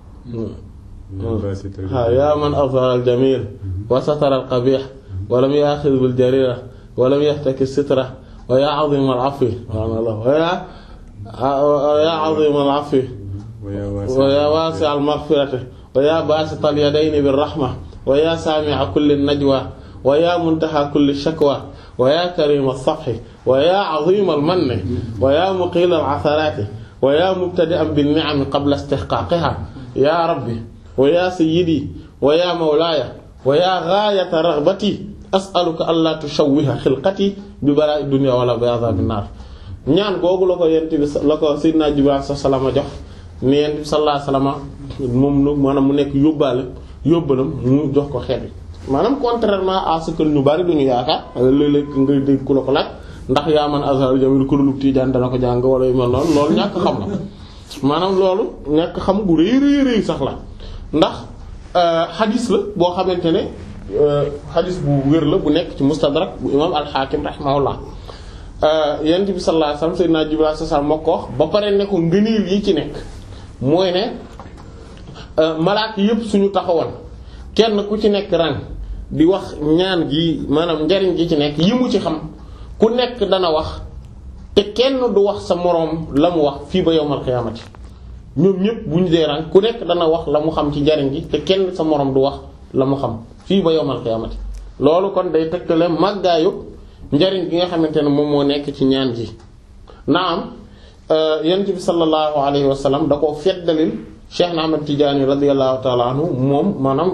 yaa man azhara al jamil wa satara al qabih wa lam yu'akhidh bil jarira wa lam yahtaki sitra wa yaa azimal afwi wa yaa yaa azimal afwi wa yaa wasi'al maghfirati wa yaa baasital yadayni bir rahma wa yaa saami'a kulli najwa wa yaa muntaha kulli shakwa wa yaa karima as-safhi wa yaa azima al-manni wa yaa muqila al-'atharati wa yaa mubtadi'an bin ni'ami qabla istihqaqiha yaa rabbi wa yaa sayyidi wa yaa mawlaaya wa yaa gaayata raghbati as'aluka allaa tushawwiha xilqati bi balaa'i dunya wala bi azaabi naar ñaan googu la ko yent bi la ko Seydina Jibril sallallahu alayhi wasallam jox ne yent bi sallallahu alayhi wasallam moom nag maanaam mu nekk yóbbaale yóbbalam mu jox ko xeet bi maanaam contrairement à ce que ñu bari duñu yaakaar léeg-léeg ngay dégg ku la ko laaj ndax yaa man azhar jamil kuréelu Tijaan dana ko jàng wala yu mel noonu loolu ñàkk xam la maanaam loolu ñàkk xam gu rëy rëy rëy sax la ndax xadis la boo xamante ne xadis bu wér la bu nekk ci mustadrak bu imam al-Hakim rahimahullah yonent bi sallallahu alayhi wasallam sayyidina Jibril sallallahu alayhi wasallam moo ko wax ba pare ne ko ngëneel yi ci nekk mooy ne malaaka yépp suñu taxawoon kenn ku ci nekk rang di wax ñaan gi maanaam njariñ gi ci nekk yi mu ci xam ku nekk dana wax te kenn du wax sa moroom la mu wax fii ba yawmal qiyaamati ñoom ñëpp bu ñu dee rang ku nekk dana wax la mu xam ci njariñ gi te kenn sa moroom du wax la mu xam fii ba yawmal qiyaamati loolu kon day tegtale màggaayu njariñ gi nga xamante ne moom moo nekk ci ñaan gi naam yonent bi sallallahu alayhi wa sallam da koo feddalil Cheikh Ahmad Tidiane radiyallahu ta'ala anhu moom maanaam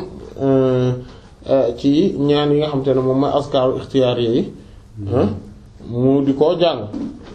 ci ñaan yi nga xamante ne moom mooy askaaru ixtiyaar yi mu di koo jàng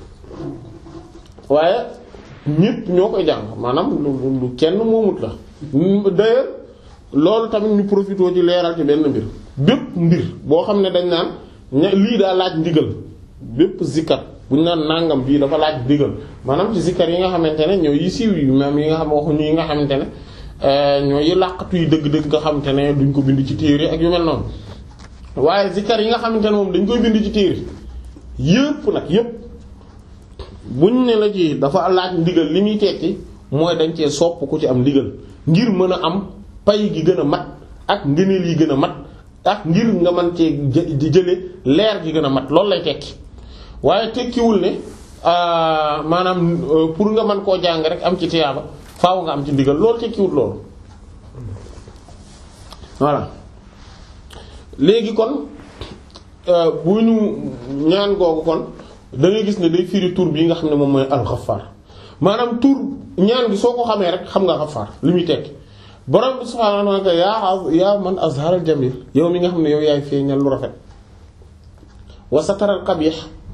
waaye ñépp ñoo koy jàng maanaam lu lu kenn moomut la d'ailleurs loolu tamit ñu profité ci leeral ci benn mbir bépp mbir boo xam ne dañ naan lii daa laaj ndigal bépp zikkar bu ñu naan nangam bii dafa laaj ndigal maanaam ci zikkar yi nga xamante ne ñoo yi siiw yi même yi nga xam waxuñu yi nga xamante ne ñoo yi làqatu yi dëgg-dëgg nga xamante ne duñ ko bind ci téere ak yu mel noonu waaye zikkar yi nga xamante ne moom dañ koy bind ci téere yépp nag yépp buñ ne la ci dafa laaj ndigal li muy tekki mooy dañ cee sopp ku ci am ndigal ngir mën a am pay gi gën a mat ak ngëneel yi gën a mat ak ngir nga mën cee di jële leer gi gën a mat loolu lay tekki waaye tekkiwul ne maanaam pour nga mën koo jàng rek am ci tiyaaba faaw nga am ci ndigal loolu tekkiwul loolu voilà léegi kon bu ñu ñaan googu kon da ngay gis ne day firi tur bii nga xam ne moom mooy al-Ghaffar maanaam tur ñaan gi soo ko xamee rek xam nga Ghaffar li muy tekki borom bi subhaanahu wa ta'ala yaa yaa man azhara al-jamil yow mi nga xam ne yow yaay feeñal lu rafet wa satara al-qabih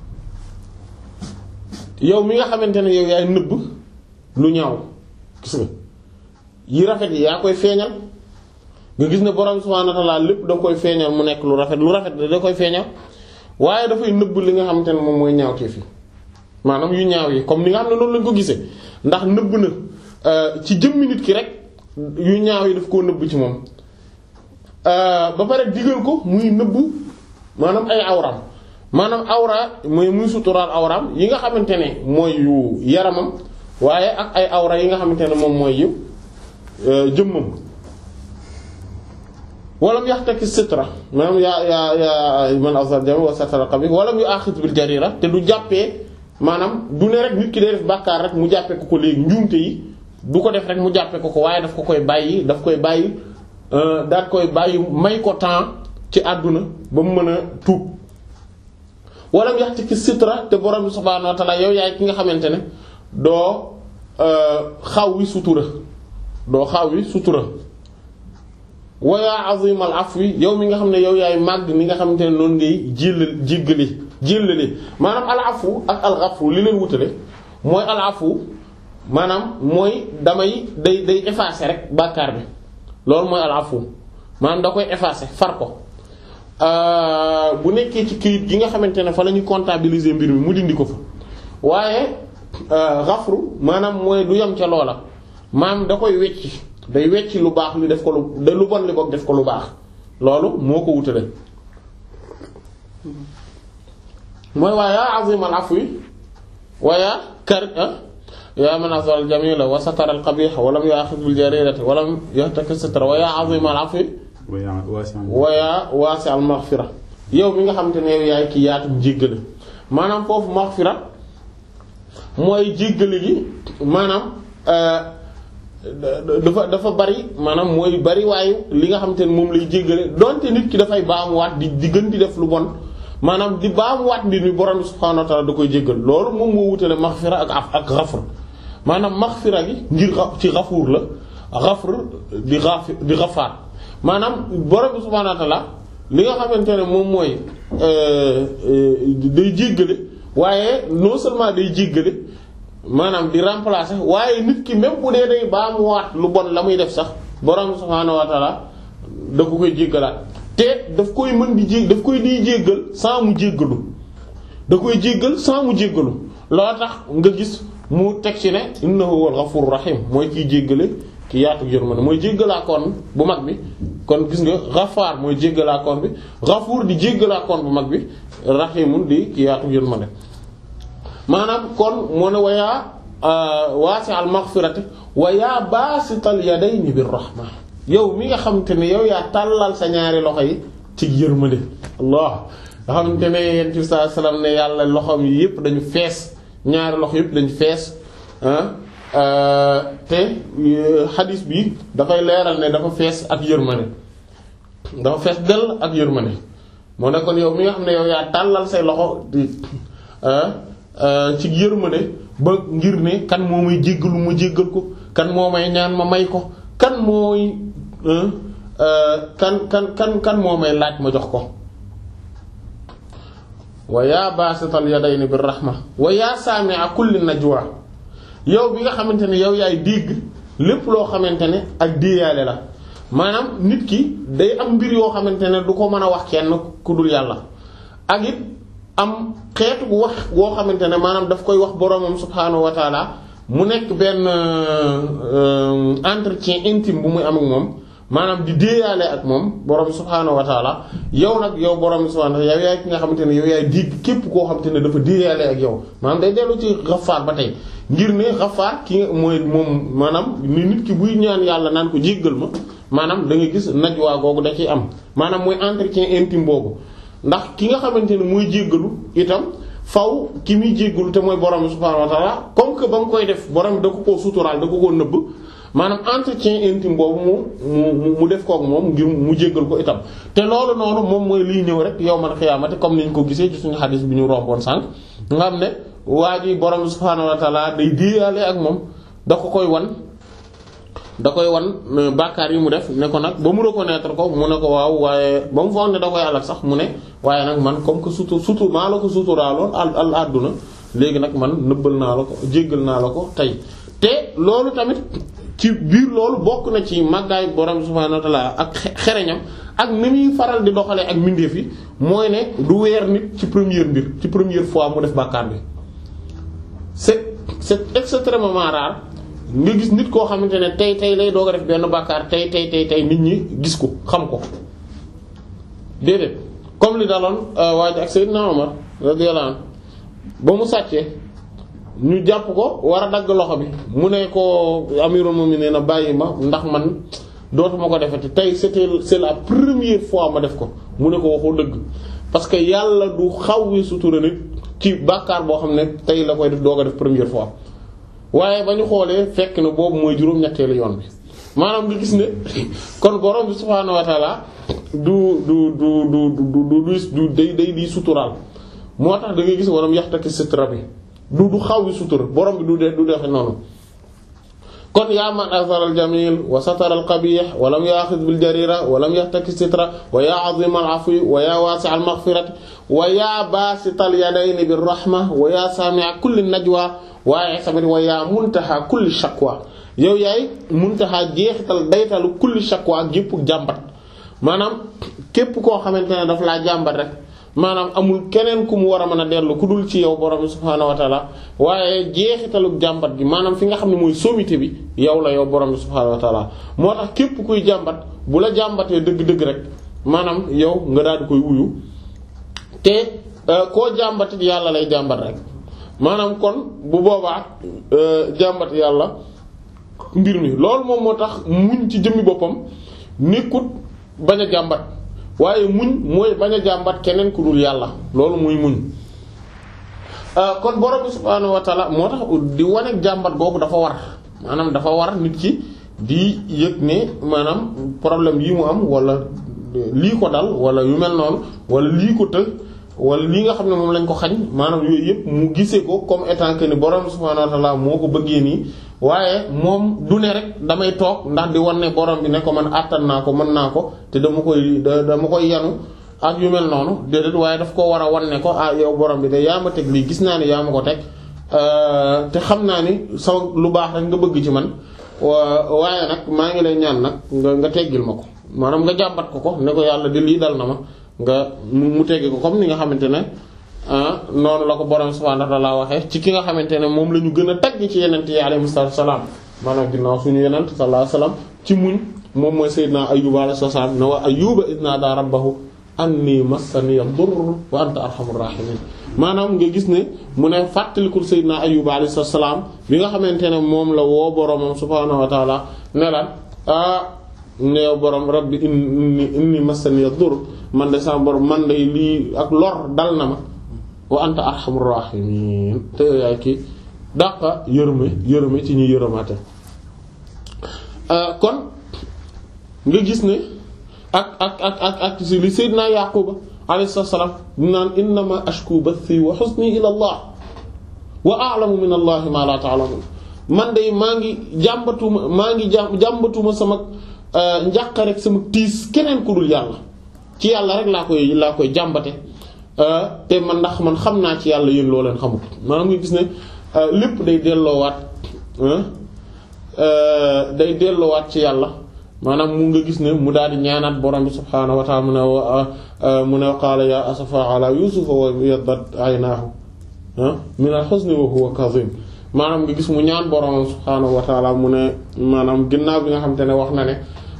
yow mi nga xamante ne yow yaay nëbb lu ñaaw gis nga yi rafet yi yaa koy feeñal nga gis ne borom subhaanahu wa ta'ala lépp da koy feeñal mu nekk lu rafet lu rafet da koy feeñal waaye dafay nëbb li nga xamante ne moom mooy ñaawteef yi maanaam yu ñaaw yi comme ni nga xam ne noonu lañ ko gisee ndax nëbb na ci jëmmi nit ki rek yu ñaaw yi daf koo nëbb ci moom ba pare digal ko muy nëbb maanaam ay awram maanaam awra mooy muy suturaal awram yi nga xamante ne mooy yu yaramam waaye ak ay awra yi nga xamante ne moom mooy yu jëmmam walam yaxtaki sitra maanaam yaa yaa yaa man azhar jami wa satara qabih walam yu axis bil jarira te du jàppee maanaam du ne rek nit ki day def bàkkaar rek mu jàppee ko ko léegi njuumte yi du ko def rek mu jàppee ko ko waaye daf ko koy bàyyi daf koy bàyyi daat koy bàyyi may ko temps ci àdduna ba mu mën a tuub walam yaxtaki sitra te borom subhaanahu wa ta'ala yow yaay ki nga xamante ne doo xaw wi sutura doo xaw wi sutura wa yaa azimal afwi yow mi nga xam ne yow yaay màgg mi nga xamante ne noonu ngay jéllal jéggale jéllale maanaam al afu ak al ghafru li leen wutale mooy al afu maanaam mooy damay day day effacer rek bàkkaar bi loolu mooy al afu maanaam da koy effacer far ko bu nekkee ci këyit gi nga xamante ne fa la ñuy comptabiliser mbir mi mu dindi ko fa waaye ghafru maanaam mooy du yem ca loola maanaam da koy wecci day wecci lu baax li def ko lu de lu bon li boog def ko lu baax loolu moo ko wutale mooy waa yaa azimal afwi wa yaa kar yaa man azhara al jamila wa satara al qabih wa lam yu'akhidh bil jarirati wa lam yahtaki sitra wa yaa azimal afwi wa yaa wasi' al maghfira yow mi nga xamante ne yow yaay ki yaatu jéggale maanaam foofu maghfira mooy jéggale gi maanaam dafa dafa bari maanaam mooy bari waayu li nga xamante ne moom lay jéggale donte nit ki dafay baamuwaat di di gën di def lu bon maanaam di baamuwaat mbir mi borom subhaanahu wa ta'ala da koy jéggal loolu moom moo wutale maghfira ak af ak ghafr maanaam maghfira gi ngir ci ghafuur la ghafr di ghafir di ghafaar maanaam borom bi subhaanahu wa ta'ala li nga xamante ne moom mooy day jéggale waaye non seulement day jéggale maanaam di remplacer waaye nit ki même bu dee day baa mu waat lu bon la muy def sax borom bi subhaanahu wa ta'ala da ko koy jéggalaat te daf koy mën di jég daf koy di jéggal sans mu jéggalu da koy jéggal sans mu jéggalu loo tax nga gis mu teg ci ne innahu huwal ghafurur rahim mooy kiy jéggale ki yaatu yërmande mooy jéggalaakoon bu mag bi kon gis nga Ghaffar mooy jéggalaakoon bi Ghafur di jéggalaakoon bu mag bi rahimun di ki yaatu yërmande maanaam kon moo ne wayaa waasi'al maghfirati wayaa baasital yadayni bir rahma yow mi nga xamante ne yow yaa tàllal sa ñaari loxo yi ci yërmande Allah nga xamante ne yonent bi sallallahu alayhi wasallam ne yàlla loxoom yi yëpp dañu fees ñaari loxo yëpp dañu fees te xadis bi dafay leeral ne dafa fees ak yërmande dafa fees dell ak yërmande moo ne kon yow mi nga xam ne yow yaa tàllal say loxo di ci yërmande ba ngir ne kan moo may jéggalu ma jéggal ko kan moo may ñaan ma may ko kan mooy kan kan kan kan moo may laaj ma jox ko wa yaa baasital yadayni bir rahma wa yaa saami'a kulli najwa yow bi nga xamante ne yow yaay dégg lépp loo xamante ne ak déeyaale la maanaam nit ki day am mbir yoo xamante ne du ko mën a wax kenn ku dul yàlla ak it am xeetu wax goo xamante ne maanaam daf koy wax boroomam subhaanahu wa taala mu nekk benn entretien intime bu muy am ak moom maanaam di déeyaale ak moom boroom subhaanahu wa taala yow nag yow boroom subhaanahu yow yaay ki nga xamante ne yow yaay dégg képp koo xamante ne dafa déeyaale ak yow maanaam day dellu ci Ghaffar ba tey ngir ne Ghaffar ki nga mooy moom maanaam ni nit ki buy ñaan yàlla naan ko jéggal ma maanaam da nga gis najwa googu da ciy am maanaam mooy entretien intime boobu ndax ki nga xamante ne mooy jéggalu itam faw ki muy jéggalu te mooy borom subhaanahu wa ta'ala comme que ba nga koy def borom da ko koo suturaal da ko koo nëbb maanaam entretien intime boobu mu mu mu def kook moom ngir mu jéggal ko itam te loolu noonu moom mooy liy ñëw rek yawmal qiyaamati comme niñ ko gisee ci suñu xadis bi ñu romboon sànq nga xam ne waa ji borom subhaanahu wa ta'ala day déeyaale ak moom da ko koy wan da koy wan bàkkaar yi mu def ne ko nag ba mu reconnaître ko mu ne ko waaw waaye ba mu foog ne da koy alal sax mu ne waaye nag man comme que sutur sutur maa la ko suturaaloon al al àdduna léegi nag man nëbbal naa la ko jéggal naa la ko tey te loolu tamit ci biir loolu bokk na ci màggaay borom subhaanahu wa ta'ala ak xereñam ak ni muy faral di doxalee ak mbindeef yi mooy ne du weer nit ci première mbir ci première fois mu def bàkkaar bi c'est c'est extrêmement rare nga gis nit koo xamante ne tey tey lay doog a def benn bàkkaar tey tey tey tey nit ñi gis ko xam ko déedéet comme li daloon waa ji ak Seydina Omar radiyallahu anhu ba mu sàccee ñu jàpp ko war a dagg loxo bi mu ne ko amirul mu'minin na bàyyi ma ndax man dootuma ko defati tey c'était c'est la première fois ma def ko mu ne ko waxoo dëgg parce que yàlla du xaw wi sutura nit ci bàkkaar boo xam ne tey la koy def doog a def première fois waaye ba ñu xoolee fekk na boobu mooy juróom-ñetteelu yoon bi maanaam nga gis ne kon borom bi subhaanahu wa ta'ala du du du du du du du day day di suturaal moo tax da ngay gis waram yaxtaki sitra bi du du xaw wi sutura borom bi du dee du defe noonu kon yaa man azhara al jamil wa satara al qabih wa lam ya'khudh bil jarira wa lam yahtaki sitra wa yaa azim al afwi wa yaa wasi' al maghfirati wa yaa basit al yadayni bir rahma wa yaa sami' kulli najwa waaye tamit wa yaa muntaha kulli shakwa yow yaay muntaha jeexital daytalu kulli shakwa gépp jàmbat maanaam képp koo xamante ne daf laa jàmbat rek maanaam amul keneen ku mu war a mën a dellu ku dul ci yow borom subhaanahu wa ta'ala waaye jeexitalu jàmbat gi maanaam fi nga xam ne mooy sommité bi yow la yow borom subhaanahu wa ta'ala moo tax képp kuy jàmbat bu la jàmbatee dëgg-dëgg rek maanaam yow nga daal di koy wuyu te koo jàmbatit yàlla lay jàmbat rek maanaam kon bu boobaa jàmbat yàlla mbir mi loolu moom moo tax muñ ci jëmmi boppam nekkut bañ a jàmbat waaye muñ mooy bañ a jàmbat keneen ku dul yàlla loolu muy muñ kon borom bi subhaanahu wa ta'ala moo tax di wane jàmbat googu dafa war maanaam dafa war nit ki di yëg ne maanaam problème yi mu am wala lii ko dal wala yu mel noonu wala lii ko të wala lii nga xam ne moom lañ ko xañ maanaam yooyu yëpp mu gisee ko comme étant que ni borom subhaanahu wa ta'ala moo ko bëggee nii waaye moom du ne rek damay toog ndax di wan ne borom bi ne ko man àttan naa ko mën naa ko te dama koy dama koy yanu ak yu mel noonu déedéet waaye daf ko war a wan ne ko ah yow borom bi de yaa ma teg lii gis naa ne yaa ma ko teg te xam naa ni sama lu baax rek nga bëgg ci man waaye nag maa ngi lay ñaan nag nga nga teggil ma ko maanaam nga jàmbat ko ko ne ko yàlla di lii dal na ma nga mu teggi ko comme ni nga xamante ne noonu la ko borom subhaanahu wa ta'aala waxee ci ki nga xamante ne moom la ñu gën a tagg ci yenent yi alayhi salaam maanaam ginnaaw suñu yenent sallallahu alayhi wasallam ci muñ moom mooy sayyidina Ayyuba alayhi salaam ne wa Ayyuba idh naadaa rabbahu anni massaniya durr wa anta arhamur rahimin maanaam nga gis ne mu ne fàttalikul sayyidina Ayyuba alayhi salaam bi nga xamante ne moom la woo boromam subhaanahu wa ta'aala ne la ah neew borom rabbi inni inni massaniya durr man de sama borom man de lii ak lor dal na ma wa anta arhamur rahimin te yaay ki dàqa yërëme yërëme ci ñuy yërëmaate kon nga gis ne ak ak ak ak ak si li sayyidina yaquba alayhi salaam naan innama ashku bathi wa huzni ila allah wa a'lamu min allah ma la ta'lamun man de maa ngi jàmbatuma maa ngi jàmbatuma sama njàq rek sama tiis keneen ku dul yàlla ci yàlla rek laa koy laa koy jàmbate te man ndax man xam naa ci yàlla yéen loo leen xamut maanaam nga gis ne lépp day delloowaat day delloowaat ci yàlla maanaam mu nga gis ne mu daal di ñaanaat borom bi subhaanahu wa ta'ala mu ne mu ne qaala ya asafa ala yusufa wa yaddat aynaahu min al-huzni wa huwa kadhim maanaam nga gis mu ñaan borom subhaanahu wa ta'ala mu ne maanaam ginnaaw bi nga xamante ne wax na ne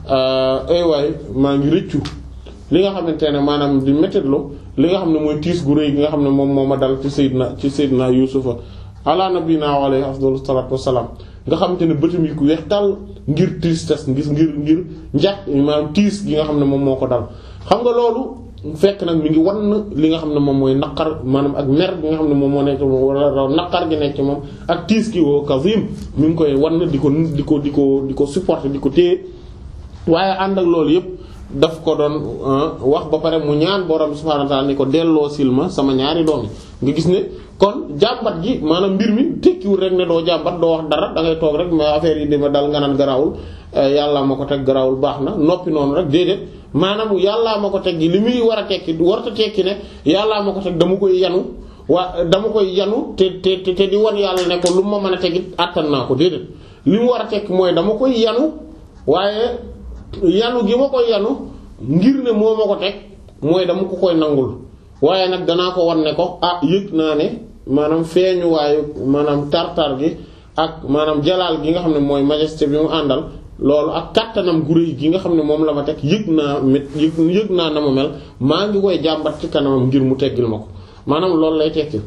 ay waay maa ngi rëccu li nga xamante ne maanaam di méttitlu li nga xam ne mooy tiis gu rëy gi nga xam ne moom moo ma dal ci Seydina ci Seydina Yuusufa ala nabina alayhi afdalu salaatu wassalaam nga xamante ne bëtam yi ku weex dal ngir tristesse ngir ngir ngir njàq maanaam tiis gi nga xam ne moom moo ko dal xam nga loolu fekk nag mi ngi wan li nga xam ne moom mooy naqar maanaam ak mer bi nga xam ne moom moo nekk moom wala raw naqar gi nekk moom ak tiis gi woo kazim mi ngi koy wan di ko di ko di ko di ko supporter di ko téye waaye ànd ak loolu yépp daf ko doon wax ba pare mu ñaan borom subhaanahu wa ta'aala ni ko delloo silma sama ñaari doom yi nga gis ne kon jàmbat gi maanaam mbir mi tekkiwul rek ne doo jàmbat doo wax dara da ngay toog rek mais affaire yi dima dal nga naan garawul yàllaa ma ko teg garawul baax na noppi noonu rek déedéet maanaam yàllaa ma ko teg gi li muy war a tekki warta tekki ne yàllaa ma ko teg dama koy yanu waa dama koy yanu te te te di wan yàlla ne ko lu ma mën a tegit àttan naa ko déedéet li mu war a tekki mooy dama koy yanu waaye yanu gi ma koy yanu ngir ne moo ma ko teg mooy dama ko koy nangul waaye nag danaa ko wan ne ko ah yëg naa ne maanaam feeñu waayu maanaam tartar gi ak maanaam jalaal gi nga xam ne mooy majesté bi mu àndal loolu ak kàttanam gu rëy gi nga xam ne moom la ma teg yëg naa mit yëg yëg naa na ma mel maa ngi koy jàmbat ci kanamam ngir mu teggil ma ko maanaam loolu lay tekki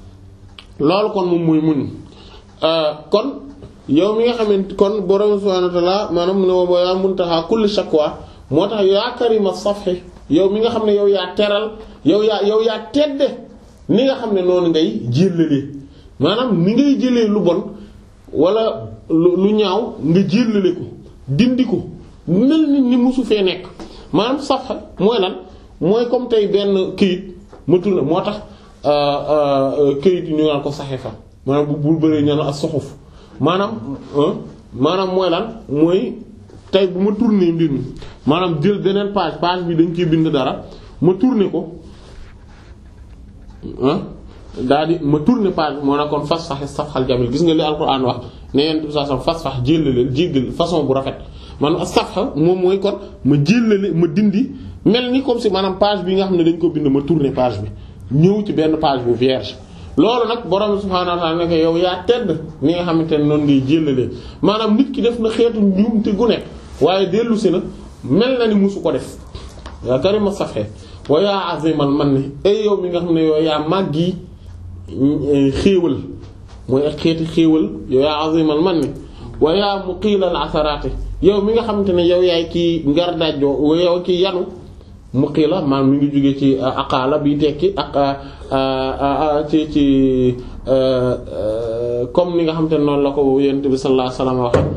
loolu kon moom mooy muñ kon yow mi nga xamante kon borom subhanahu wa ta'ala maanaam ne wa yaa muntaha kulli shakwa moo tax yaa karima safhi yow mi nga xam ne yow yaa teral yow yaa yow yaa tedde ni nga xam ne noonu ngay jéllalee maanaam ni ngay jëlee lu bon wala lu ñaaw nga jéllale ko dindi ko mel ni ni musu fee nekk maanaam safha mooy lan mooy comme tey benn këyit matul na moo tax këyit ñu naan ko saxifa maanaam bu bu bëree ñu naan as-suhuf maanaam maanaam mooy lan mooy tey bu ma tourner mbir mi maanaam jël beneen page page bi dañ ciy bind dara ma tourner ko ah daal di ma tourner page bi moo na kon fas fax safxal jamil gis nga li alquran wax ne yent bi saa fas fax jéllale jéggal façon bu rafet maanaam safxa moom mooy kon ma jéllale ma dindi mel ni comme si maanaam page bi nga xam ne dañ ko bind ma tourner page bi ñëw ci benn page bu vierge loolu nag borom subhaanahu wa ta'aala ne yow yaa tedd ni nga xamante ne noonu ngay jéllalee maanaam nit ki def na xeetu njuumte gu nekk waaye dellu si na mel na ni musu ko def yaa karima safhe wa yaa azimal man ni ay yow mi nga xam ne yow yaa màggi xéewal mooy ak xeeti xéewal yow yaa azimal man ni wa yaa muqiilal asaraati yow mi nga xamante ne yow yaay kii ngar dajjoo yow kii yanu muqiila maanaam mi ngi jóge ci aqaala bi tekki ak ci ci comme ni nga xamante ne noonu la ko yonent bi sallallahu alayhi wasallam waxe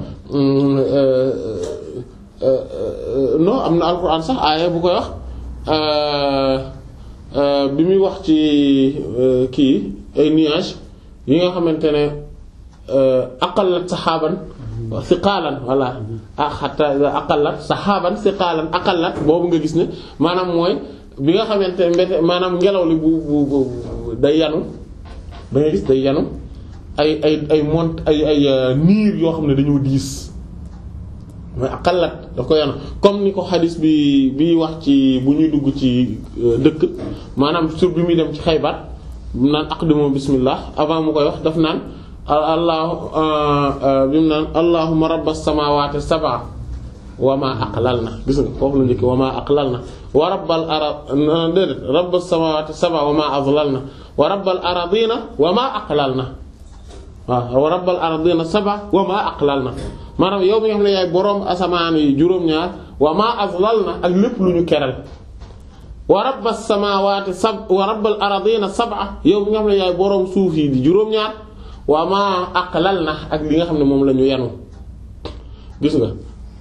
non am na alquran sax aaya bu koy wax bi muy wax ci kii ay nuages yi nga xamante ne aqallat saxaaban siqaalan walla ah hatta aqallat saxaaban siqaalan aqallat boobu nga gis ne maanaam mooy bi nga xamante ne mbete maanaam ngelaw li bu bu day yanu da ngay gis day yanu ay ay ay mont ay ay niir yoo xam ne dañoo diis mooy aqallat daf ko yanu comme ni ko xadis bi bi wax ci bu ñuy dugg ci dëkk maanaam sur bi muy dem ci Xaybar naan aqdimu bismillah avant mu koy wax daf naan allah bi mu naan allahumma rabbas samawati sab'a wa ma aqlalna gis nga foofu la njëkk wa ma aqlalna wa rabbal arad déedéet rabbas samawati sab'a wa ma azlalna wa rabbal aradina wa ma aqlalna waaw wa rabbal aradina sab'a wa ma aqlalna maanaam yow mi nga xam ne yaay boroom asamaan yi juróom-ñaar wa ma azlalna ak lépp lu ñu keral wa rabbas samawati sab wa rabbal aradina sab'a yow mi nga xam ne yaay boroom suuf yi di juróom-ñaar wa ma aqlalna ak li nga xam ne moom la ñu yanu gis nga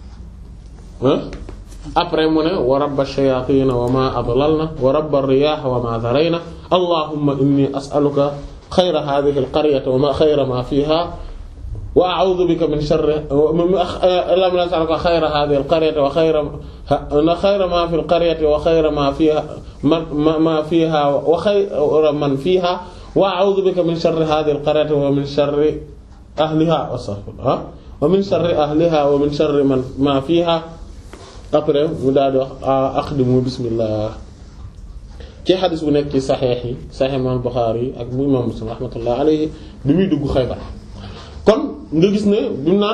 après mu ne wa rabba shayatina wa ma adlalna wa rabba riyaha wa ma dharayna allahumma inni as'aluka khayra hadhihi al-qaryati wa ma khayra ma fiha wa a'udhu bika min sharri lam nas'aluka khayra hadhihi al-qaryati wa khayra khayra ma fi al-qaryati wa khayra ma fiha ma fiha wa khayra man fiha wa a'udhu bika min sharri hadhihi al-qaryati wa min sharri ahliha astaghfirullah wa min sharri ahliha wa min sharri man ma fiha après mu daal di wax aqdimu bismillah ci xadis bu nekk ci saxeex yi saxeex imaam Buxaari ak bu imaam Muslim rahmatullah alayhi bi muy dugg Xaybar kon nga gis ne bi mu naan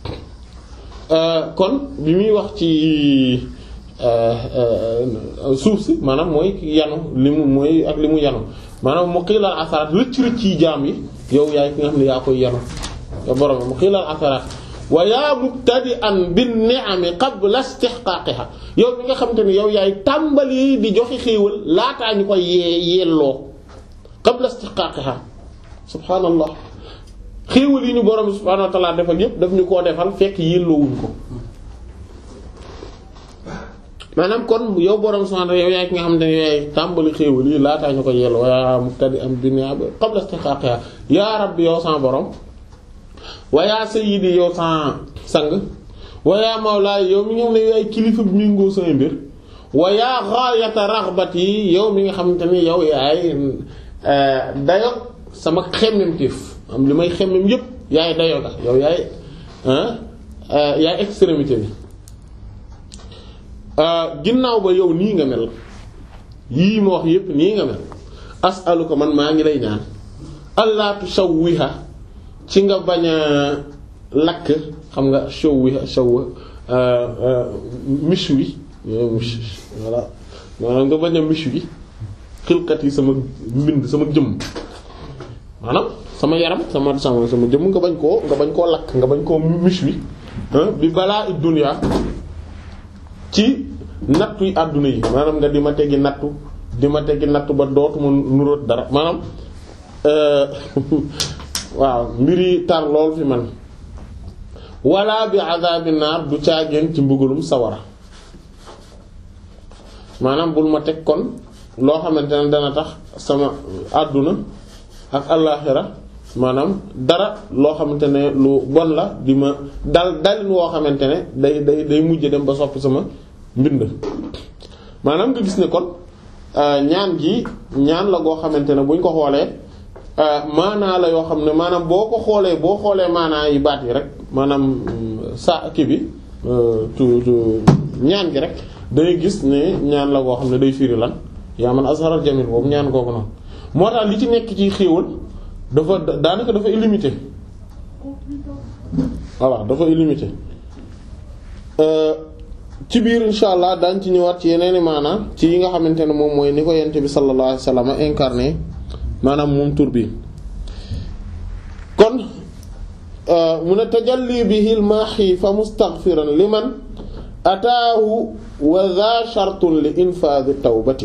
kon bi muy wax ci suuf si maanaam mooy yanu li mu mooy ak li mu yanu maanaam mu xiilal asaraat rëcc rëcc yi jaam yi yow yaay ki nga xam ne yaa koy yanu yow borom mu xiilal asaraat wa yaa mubtadi'an bin ni'ami qabla istihqaaqiha yow mi nga xamante ne yow yaay tàmbali di joxe xéewal laataa ñu koy yee yelloo qabla istihqaaqiha subhaanallah xéewal yi ñu borom subhaanahu wa ta'aala defal yépp daf ñu koo defal fekk yelloowuñ ko maanaam kon yow borom subhaanahu yow yaay ki nga xamante ne yow yaay tàmbali xéewal yi laataa ñu koy yelloo wa yaa mubtadi'an bin ni'ami qabla istihqaaqiha yaa rabbi yow sama borom. wayaa sayyidi yow sa sang wayaa mawlaay yow mi nga xam ne yaay kilifa bi méngoo samay mbir wayaa ghaayata raghbati yow mi nga xamante ne yow yaay dayo sama xemmemteef am li may xemmem yépp yaay dayo ga yow yaay yaay extrémité bi ginnaaw ba yow nii nga mel yii ma wax yépp nii nga mel as'aluka man maa ngi lay ñaan allah tushawwiha ci nga bañ a lakk xam nga show wi show miche wi voilà maanaam nga bañ a miche wi xilkat yi sama mbind sama jëmm maanaam sama yaram sama sama sama jëmm nga bañ koo nga bañ koo lakk nga bañ koo miche wi bi balaa i dunya ci nattu yi àdduna yi maanaam nga di ma teggi nattu di ma teggi nattu ba dootuma nuróot dara maanaam waaw mbir yi tar lool fi man wala bi azabin naar du caageen ci mbugalum sawara maanaam bul ma teg kon loo xamante ne dana tax sama àdduna ak allaaxira maanaam dara loo xamante ne lu bon la di ma dal dalin woo xamante ne day day day mujj dem ba soppi sama mbind maanaam nga gis ne kon ñaan gi ñaan la goo xamante ne buñ ko xoolee maanaa la yoo xam ne maanaam boo ko xoolee boo xoolee maanaa yi baat yi rek maanaam sa kii bi tu tu ñaan gi rek day gis ne ñaan la goo xam ne day firi lan yaa man azharal jamil boobu ñaan googu noonu moo tax li ci nekk ci xéewal dafa daanaka dafa illimité voilà dafa illimité ci biir insha allah daañ ci ñëwaat ci yeneeni maanaa ci yi nga xamante ne moom mooy ni ko yent bi sallallahu alayhi wasallam incarné maanaam moom tur bi kon mu ne tajalli bihi al-maahi fa mustaghfiran liman ataahu wa dha shartun li infaadhi tawbati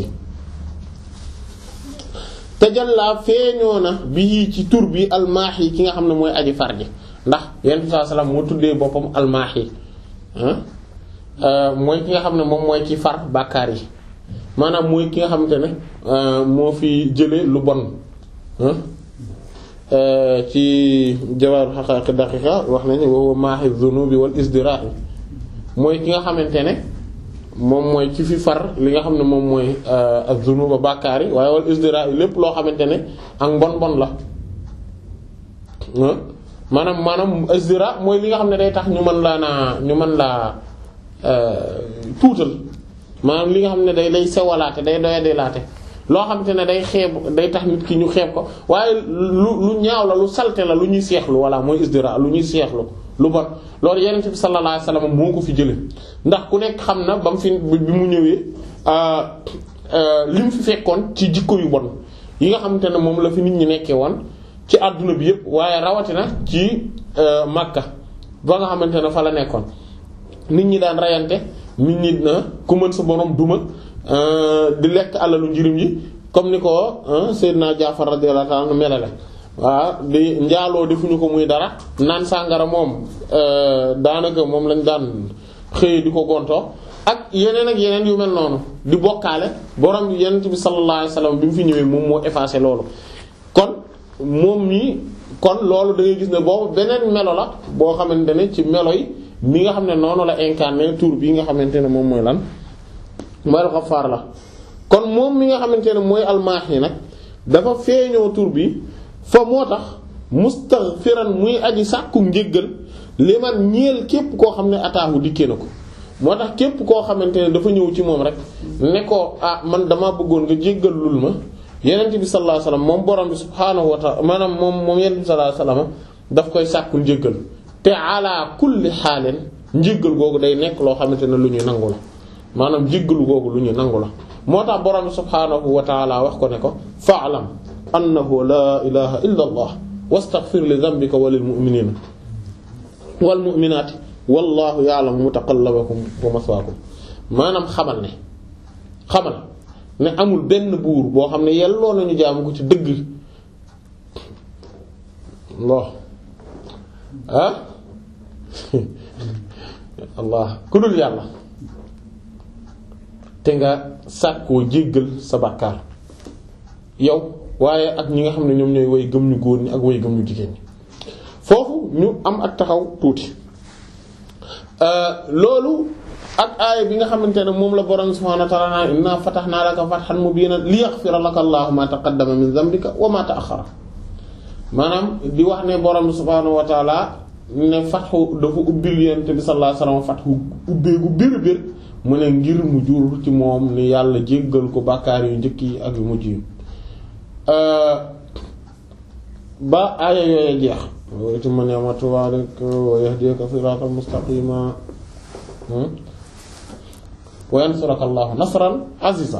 tajalla feeñoo na bii ci tur bi al-maahi ki nga xam ne mooy aji far ji ndax yonent bi sallallahu alayhi wasallam moo tuddee boppam al-maahi mooy ki nga xam ne moom mooy ci far bàkkaar yi maanaam mooy ki nga xamante ne moo fi jële lu bon ci Jawaahir Haqaa'iq Daqiiqa wax nañu wa huwa maahi dhunubi wal isdiraa'i mooy ki nga xamante ne moom mooy ci fi far li nga xam ne moom mooy az-zunuba bàkkaar yi waaye wal isdiraa'i lépp loo xamante ne ak mbon bon la maanaam maanaam isdira mooy li nga xam ne day tax ñu mën laa naa ñu mën laa tuutal maanaam li nga xam ne day lay sewalaate day doyade laate loo xamante ne day xeeb day tax nit ki ñu xeeb ko waaye lu lu ñaaw la lu salte la lu ñuy seexlu walla mooy isdira lu ñuy seexlu lu bon loolu Yonent bi sallallahu alayhi wasallam moo ko fi jële ndax ku nekk xam na ba mu fi bi mu ñëwee li mu fi fekkoon ci jikko yu bon yi nga xamante ne moom la fi nit ñi nekkee woon ci àdduna bi yëpp waaye rawatina ci Makka ba nga xamante ne fa la nekkoon nit ñi daan rayante nit ñi ku mën sa borom duma di lekk alalu njirim yi comme ni ko Seydina Jaafar radiyallahu anhu melale waaw di njaaloo defuñu ko muy dara naan sàngara moom daanaka moom lañ daan xëy di ko gontoo ak yeneen ak yeneen yu mel noonu di bokkaale borom Yonent bi sallallahu alayhi wasallam bi mu fi ñëwee moom moo effacé loolu kon moom mi kon loolu da ngay gis ne boobu beneen melo la boo xamante ne ci melo yi mi nga xam ne noonu la incarné tur bi nga xamante ne moom mooy lan mooy al-Ghaffar la kon moom mi nga xamante ne mooy al-Maahi nag dafa feeñoo tur bi fa moo tax mustaghfiran muy aji sàkku njéggal li man ñeel képp koo xam ne ataahu dikkee na ko moo tax képp koo xamante ne dafa ñëw ci moom rek ne ko ah man dama bëggoon nga jéggal lul ma Yonent bi sallallahu alayhi wasallam moom borom bi subhaanahu wa ta'ala maanaam moom moom Yonent bi sallallahu alayhi wasallam daf koy sàkkul njéggal te ala kulli xaalin njéggal googu day nekk loo xamante ne lu ñuy nangu la maanaam jéggalu googu lu ñuy nangu la moo tax borom bi subhaanahu wa ta'ala wax ko ne ko fa'lam annahu la ilaha illa allah wastaghfir li dhanbika wa lil mu'minina wal mu'minati wallahu ya'lamu mutaqallabakum wa maswaakum maanaam xamal ne xamal ne amul benn buur boo xam ne yelloo nañu jaamu ko ci dëgg Allah ah Allah ku dul yàlla te nga sàkkoo jéggal sa bàkkaar yow waaye ak ñi nga xam ne ñoom ñooy way gëm ñu góor ñi ak way gëm ñu jigéen ñi foofu ñu am ak taxaw tuuti loolu ak aaya bi nga xamante ne moom la borom subhaanahu wa ta'aala inna fatahna laka fathan mubiinan liyaghfira laka Allahu ma taqaddama min dhanbika wa ma ta'akhkhara maanaam di wax ne borom subhaanahu wa ta'aala ne fathu dafa ubbil Yonent bi sallallahu alayhi wasallam fathu ubbeegu bir bir mu ne ngir mu jur ci moom ni yàlla jéggal ko bàkkaar yu njëkk yi ak yu mujj yi ba aaya yooyu jeex wa yutimma ni'matahu alayka wa yahdika siratan mustaqima wa yansuraka Allahu nasran aziza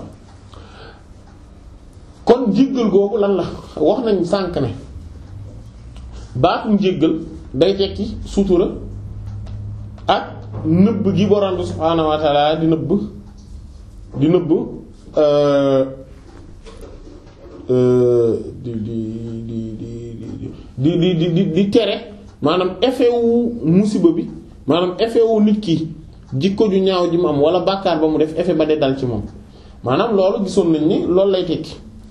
kon jéggal googu lan la wax nañ sànk ne baatum jéggal day tekki sutura ak nëbb gi borom bi subhaanahu wa ta'ala di nëbb di nëbb di di di di di di di di tere maanaam effet wu musiba bi maanaam effet wu nit ki jikko ju ñaaw ji mu am wala bàkkaar ba mu def effet ba de dal ci moom maanaam loolu gisoon nañ ni loolu lay tekki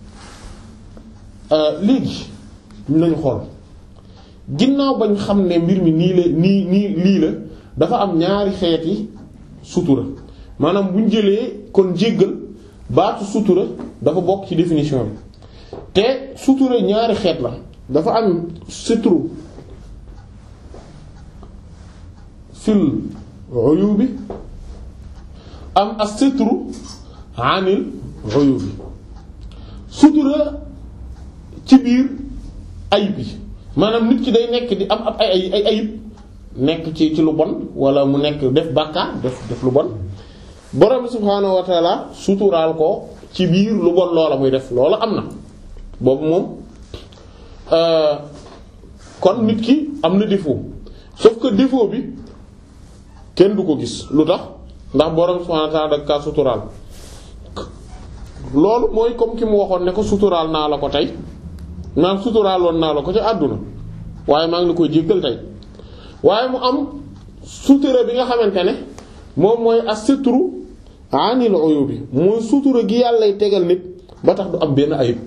léegi ñu lañu xool ginnaaw bañ xam ne mbir mi nii la nii nii lii la dafa am ñaari xeeti sutura maanaam buñ jëlee kon jéggal baatu sutura dafa bokk ci définition bi te sutura ñaari xeet la dafa am sutru fil uyubi am as-sutru anil uyubi sutura ci biir ayib yi maanaam nit ki day nekk di am ab ay ay ayib nekk ci ci lu bon wala mu nekk def bàkkaar def def lu bon borom subhaanahu wa ta'ala suturaal ko ci biir lu bon loola muy def loola am na boobu moom kon nit ki am na défaut sauf que défaut bi kenn du ko gis lu tax ndax borom subhaanahu wa ta'ala da ka suturaal loolu mooy comme ki mu waxoon ne ko suturaal naa la ko tey maanaam suturaaloon naa la ko ci àdduna waaye maa ngi la koy jéggal tey waaye mu am sutura bi nga xamante ne moom mooy as-sitru anil uyubi mooy sutura gi yàllay tegal nit ba tax du am benn ayib.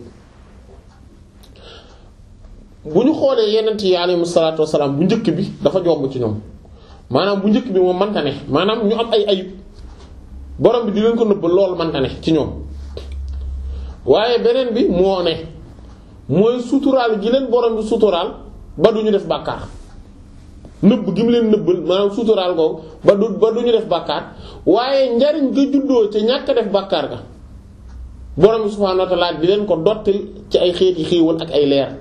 bu ñu xoolee yenent yi alayhimu salaatu wassalaam bu njëkk bi dafa jomb ci ñoom maanaam bu njëkk bi moom manta ne maanaam ñu am ay ayib borom bi di leen ko nëbb loolu manta ne ci ñoom waaye beneen bi moo ne mooy suturaal gi leen borom bi suturaal ba du ñu def bàkkaar nëbb gi mu leen nëbbal maanaam suturaal googu ba du ba du ñu def bàkkaar waaye njariñ ga juddoo ca ñàkk def bàkkaar ga borom bi subhaanahu wa ta'aala di leen ko dottil ci ay xeeti xéewal ak ay leer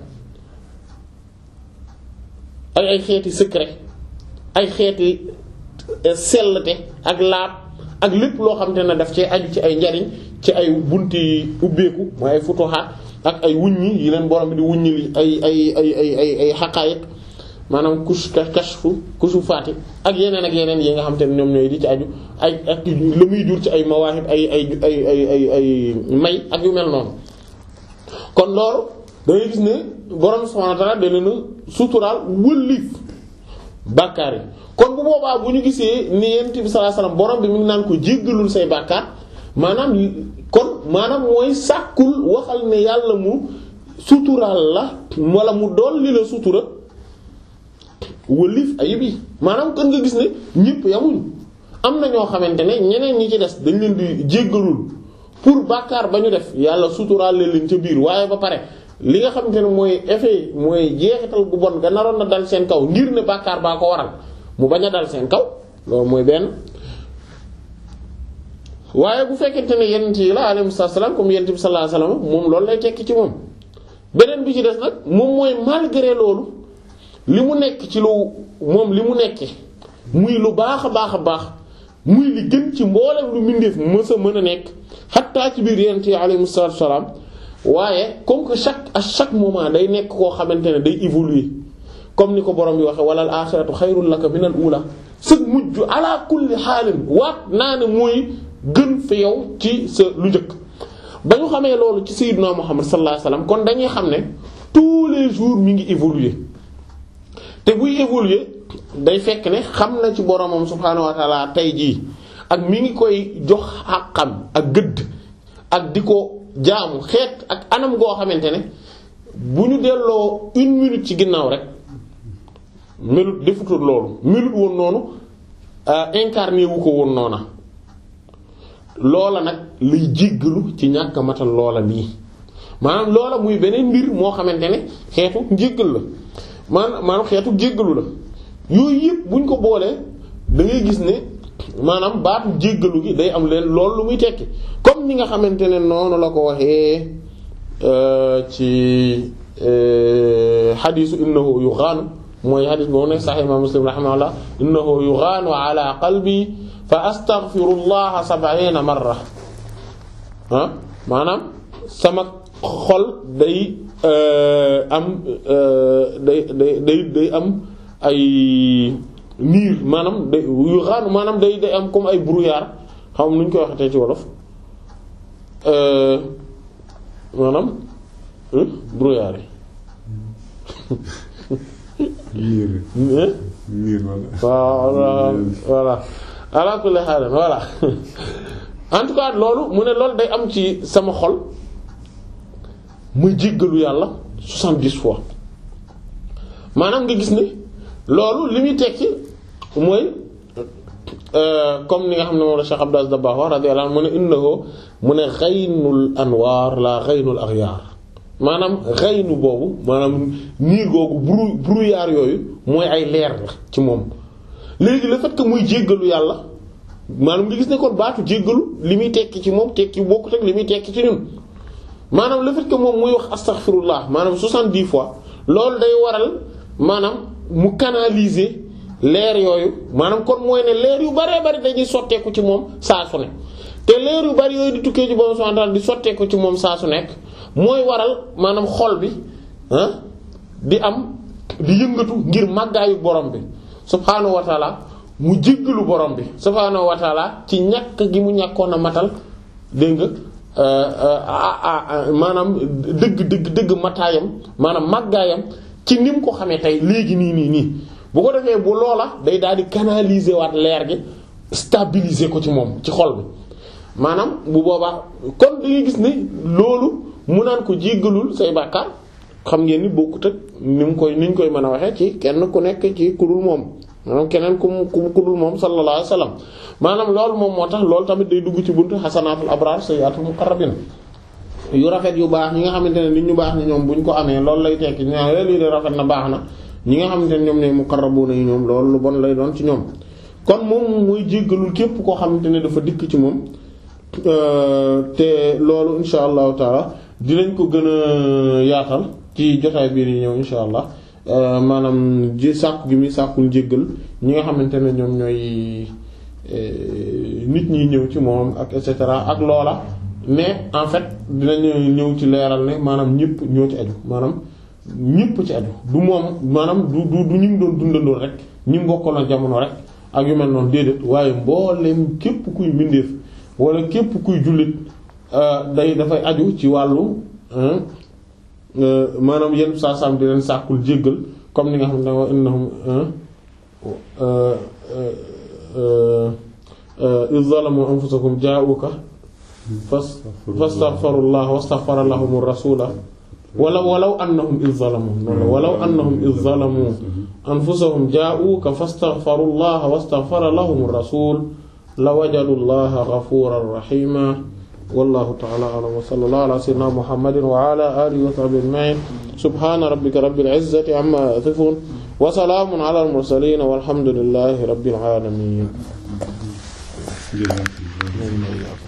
ay ay xeeti secret ay xeeti sellte ak laab ak lépp loo xam te ne daf ci aju ci ay njariñ ci ay bunti ubbeeku mooy ay futuhaat ak ay wuññi yi leen borom bi di wuññi li ay ay ay ay ay ay xaqaayiq maanaam kus kashfu kusufaati ak yeneen ak yeneen yi nga xam te ne ñoom ñooy di ci aju ay ak la muy jur ci ay mawaahib ay ay ay ay ay ay may ak yu mel noonu kon loolu dangay gis ne borom subhaanahu wa ta'aala da leen a suturaal wëllif bàkkaar yi kon bu boobaa bu ñu gisee ni Yonent bi sallallahu alayhi wasallam borom bi mi ngi naan ko jéggalul say bàkkaar maanaam kon maanaam mooy sàkkul waxal ne yàlla mu suturaal la wala mu dolli la sutura wëllif ayib yi maanaam kon nga gis ne ñëpp yamuñ am na ñoo xamante ne ñeneen ñi ci des dañ leen di jéggalul pour bàkkaar ba ñu def yàlla suturaal leen ca biir waaye ba pare li nga xamante ne mooy effet mooy jeexital bu bon nga naroon na dal seen kaw ngir ne bàkkaar baa ko waral mu bañ a dal seen kaw loolu mooy benn. waaye bu fekkente ne yonent yi la alayhi salaam comme yonent bi sallallahu alayhi wasallam moom loolu lay tekki ci moom beneen bi ci des nag moom mooy malgré loolu li mu nekk ci lu moom li mu nekkee muy lu baax a baax a baax muy li gën ci mboolem lu mbindeef mës a mën a nekk xattaa ci biir yonent yi alayhi salaam waaye comme que chaque à chaque moment day nekk koo xamante ne day évoluer comme ni ko borom bi waxee wala al axiratu xayrun laka minal ula sëg mujj ala kulli xaalin waat naa ne mooy gën fi yow ci sa lu njëkk ba ñu xamee loolu ci sayyidina Muhammad sallallahu alayhi wasallam kon dañuy xam ne tous les jours mi ngi évoluer te buy évoluer day fekk ne xam na ci boromam subhaanahu wa ta'ala tey jii ak mi ngi koy jox àqam ak gëdd ak di ko jaamu xeet ak anam goo xamante ne bu ñu delloo une minute ci ginnaaw rek melut defutul loolu melut woon noonu incarné wu ko woon noona loola nag lay jéggalu ci ñàkk a matal loola lii maanaam loola muy beneen mbir moo xamante ne xeetu njéggal la maanaam maanaam xeetu jéggalu la yooyu yëpp buñ ko boolee da ngay gis ne maanaam baatu jéggalu gi day am leen loolu lu muy tekki comme ni nga xamante ne noonu la ko waxee ci xadiisu innahu yughaanu mooy xadiis boobu nekk Sahih Imam Muslim rahimahullah innahu yughaanu ala qalbi fa astaghfirullaha sab'iina marra ah maanaam sama xol day am day day day day am ay niir maanaam day yu xaanu maanaam day day am comme ay brouillard xam nu ñu koy waxatee ci wolof maanaam brouillard yi niir niir voilà voilà ala kulli haal voilà en tout cas loolu mu ne loolu day am ci sama xol muy jéggalu yàlla soixante-dix fois maanaam nga gis ne loolu li muy tekki mooy comme ni nga xam ne moom la Cheikh Abdou Aziz Dabakh wax radiyallahu anhu mu ne innahu mu ne ghaynul anwaar la ghaynul aghyaar maanaam xaynu boobu maanaam niir googu brou brouillard yooyu mooy ay leer la ci moom léegi le fait que muy jéggalu yàlla maanaam nga gis ne kon baatu jéggalu li muy tekki ci moom tekki bokkut ak li muy tekki ci ñun maanaam le fait que moom muy wax astaghfirullah maanaam soixante-dix fois loolu day waral maanaam mu canaliser leer yooyu maanaam kon mooy ne leer yu baree bari dañuy sotteeku ci moom saa su ne te leer yu bari yooyu di tukkee ci boobu subhanahu di sotteeku ci moom saa su nekk mooy waral maanaam xol bi ah di am di yëngatu ngir màggaayu borom bi subhaanahu wa taala mu jéggalu borom bi subhaanahu wa taala ci ñàkk gi mu ñàkkoon a matal dégg nga maanaam dëgg dëgg dëgg mataayam maanaam màggaayam ci ni mu ko xamee tey léegi nii nii nii bu ko defee bu loola day daal di canaliser waat leer gi stabiliser ko ci moom ci xol bi maanaam bu boobaa kon da ngay gis ne loolu mu naan ko jéggalul say bàkkaar xam ngeen ni bokkut ak ni mu koy ni ñu koy mën a waxee ci kenn ku nekk ci kudul moom maanaam keneen ku mu ku dul moom sallallahu alayhi wasallam maanaam loolu moom moo tax loolu tamit day dugg ci buntu xasanaatul abraar sayyiatul muqarrabin yu rafet yu baax ñi nga xamante ne nit ñu baax ni ñoom buñ ko amee loolu lay tekki ñaa lii de rafet na baax na ñi nga xamante ne ñoom ne muqarrabuna yi ñoom loolu lu bon lay doon ci ñoom kon moom muy jéggalul képp koo xamante ne dafa dikk ci moom te loolu insha allahu taala dinañ ko gën a yaatal ci jotaay biir yi ñëw insha allah maanaam ji sàkku gi muy sàkkul jéggal ñi nga xamante ne ñoom ñooy nit ñi ñëw ci moom ak et cetera ak loola mais en fait dinañu ñëw ci leeral ne maanaam ñëpp ñoo ci aju maanaam ñëpp ci aju du moom maanaam du du du ñu doon dundandoo rek ñi bokkaloon jamono rek ak yu mel noonu déedéet waaye mboolem képp kuy mbindeef wala képp kuy jullit day dafay aju ci wàllu maanaam yenn saa saam di leen sàkkul jéggal comme ni nga xam ne wa innahum iz zalamu anfusakum jaa'uka fastaghfirullaha wastaghfara lahumur rasula walaw walaw annahum iz zalamu walaw annahum iz zalamu anfusahum jaa'uka fastaghfirullaha wastaghfara lahumur rasul lawajadullaha ghafuran rahima wallahu ta'ala a'lam wa sallallahu ala sayyidina muhammadin wa ala alihi wa sahbihi ajma'in subhana rabbika rabbil izzati amma yasifun wa salamun ala al mursalin walhamdulillahi rabbil alamin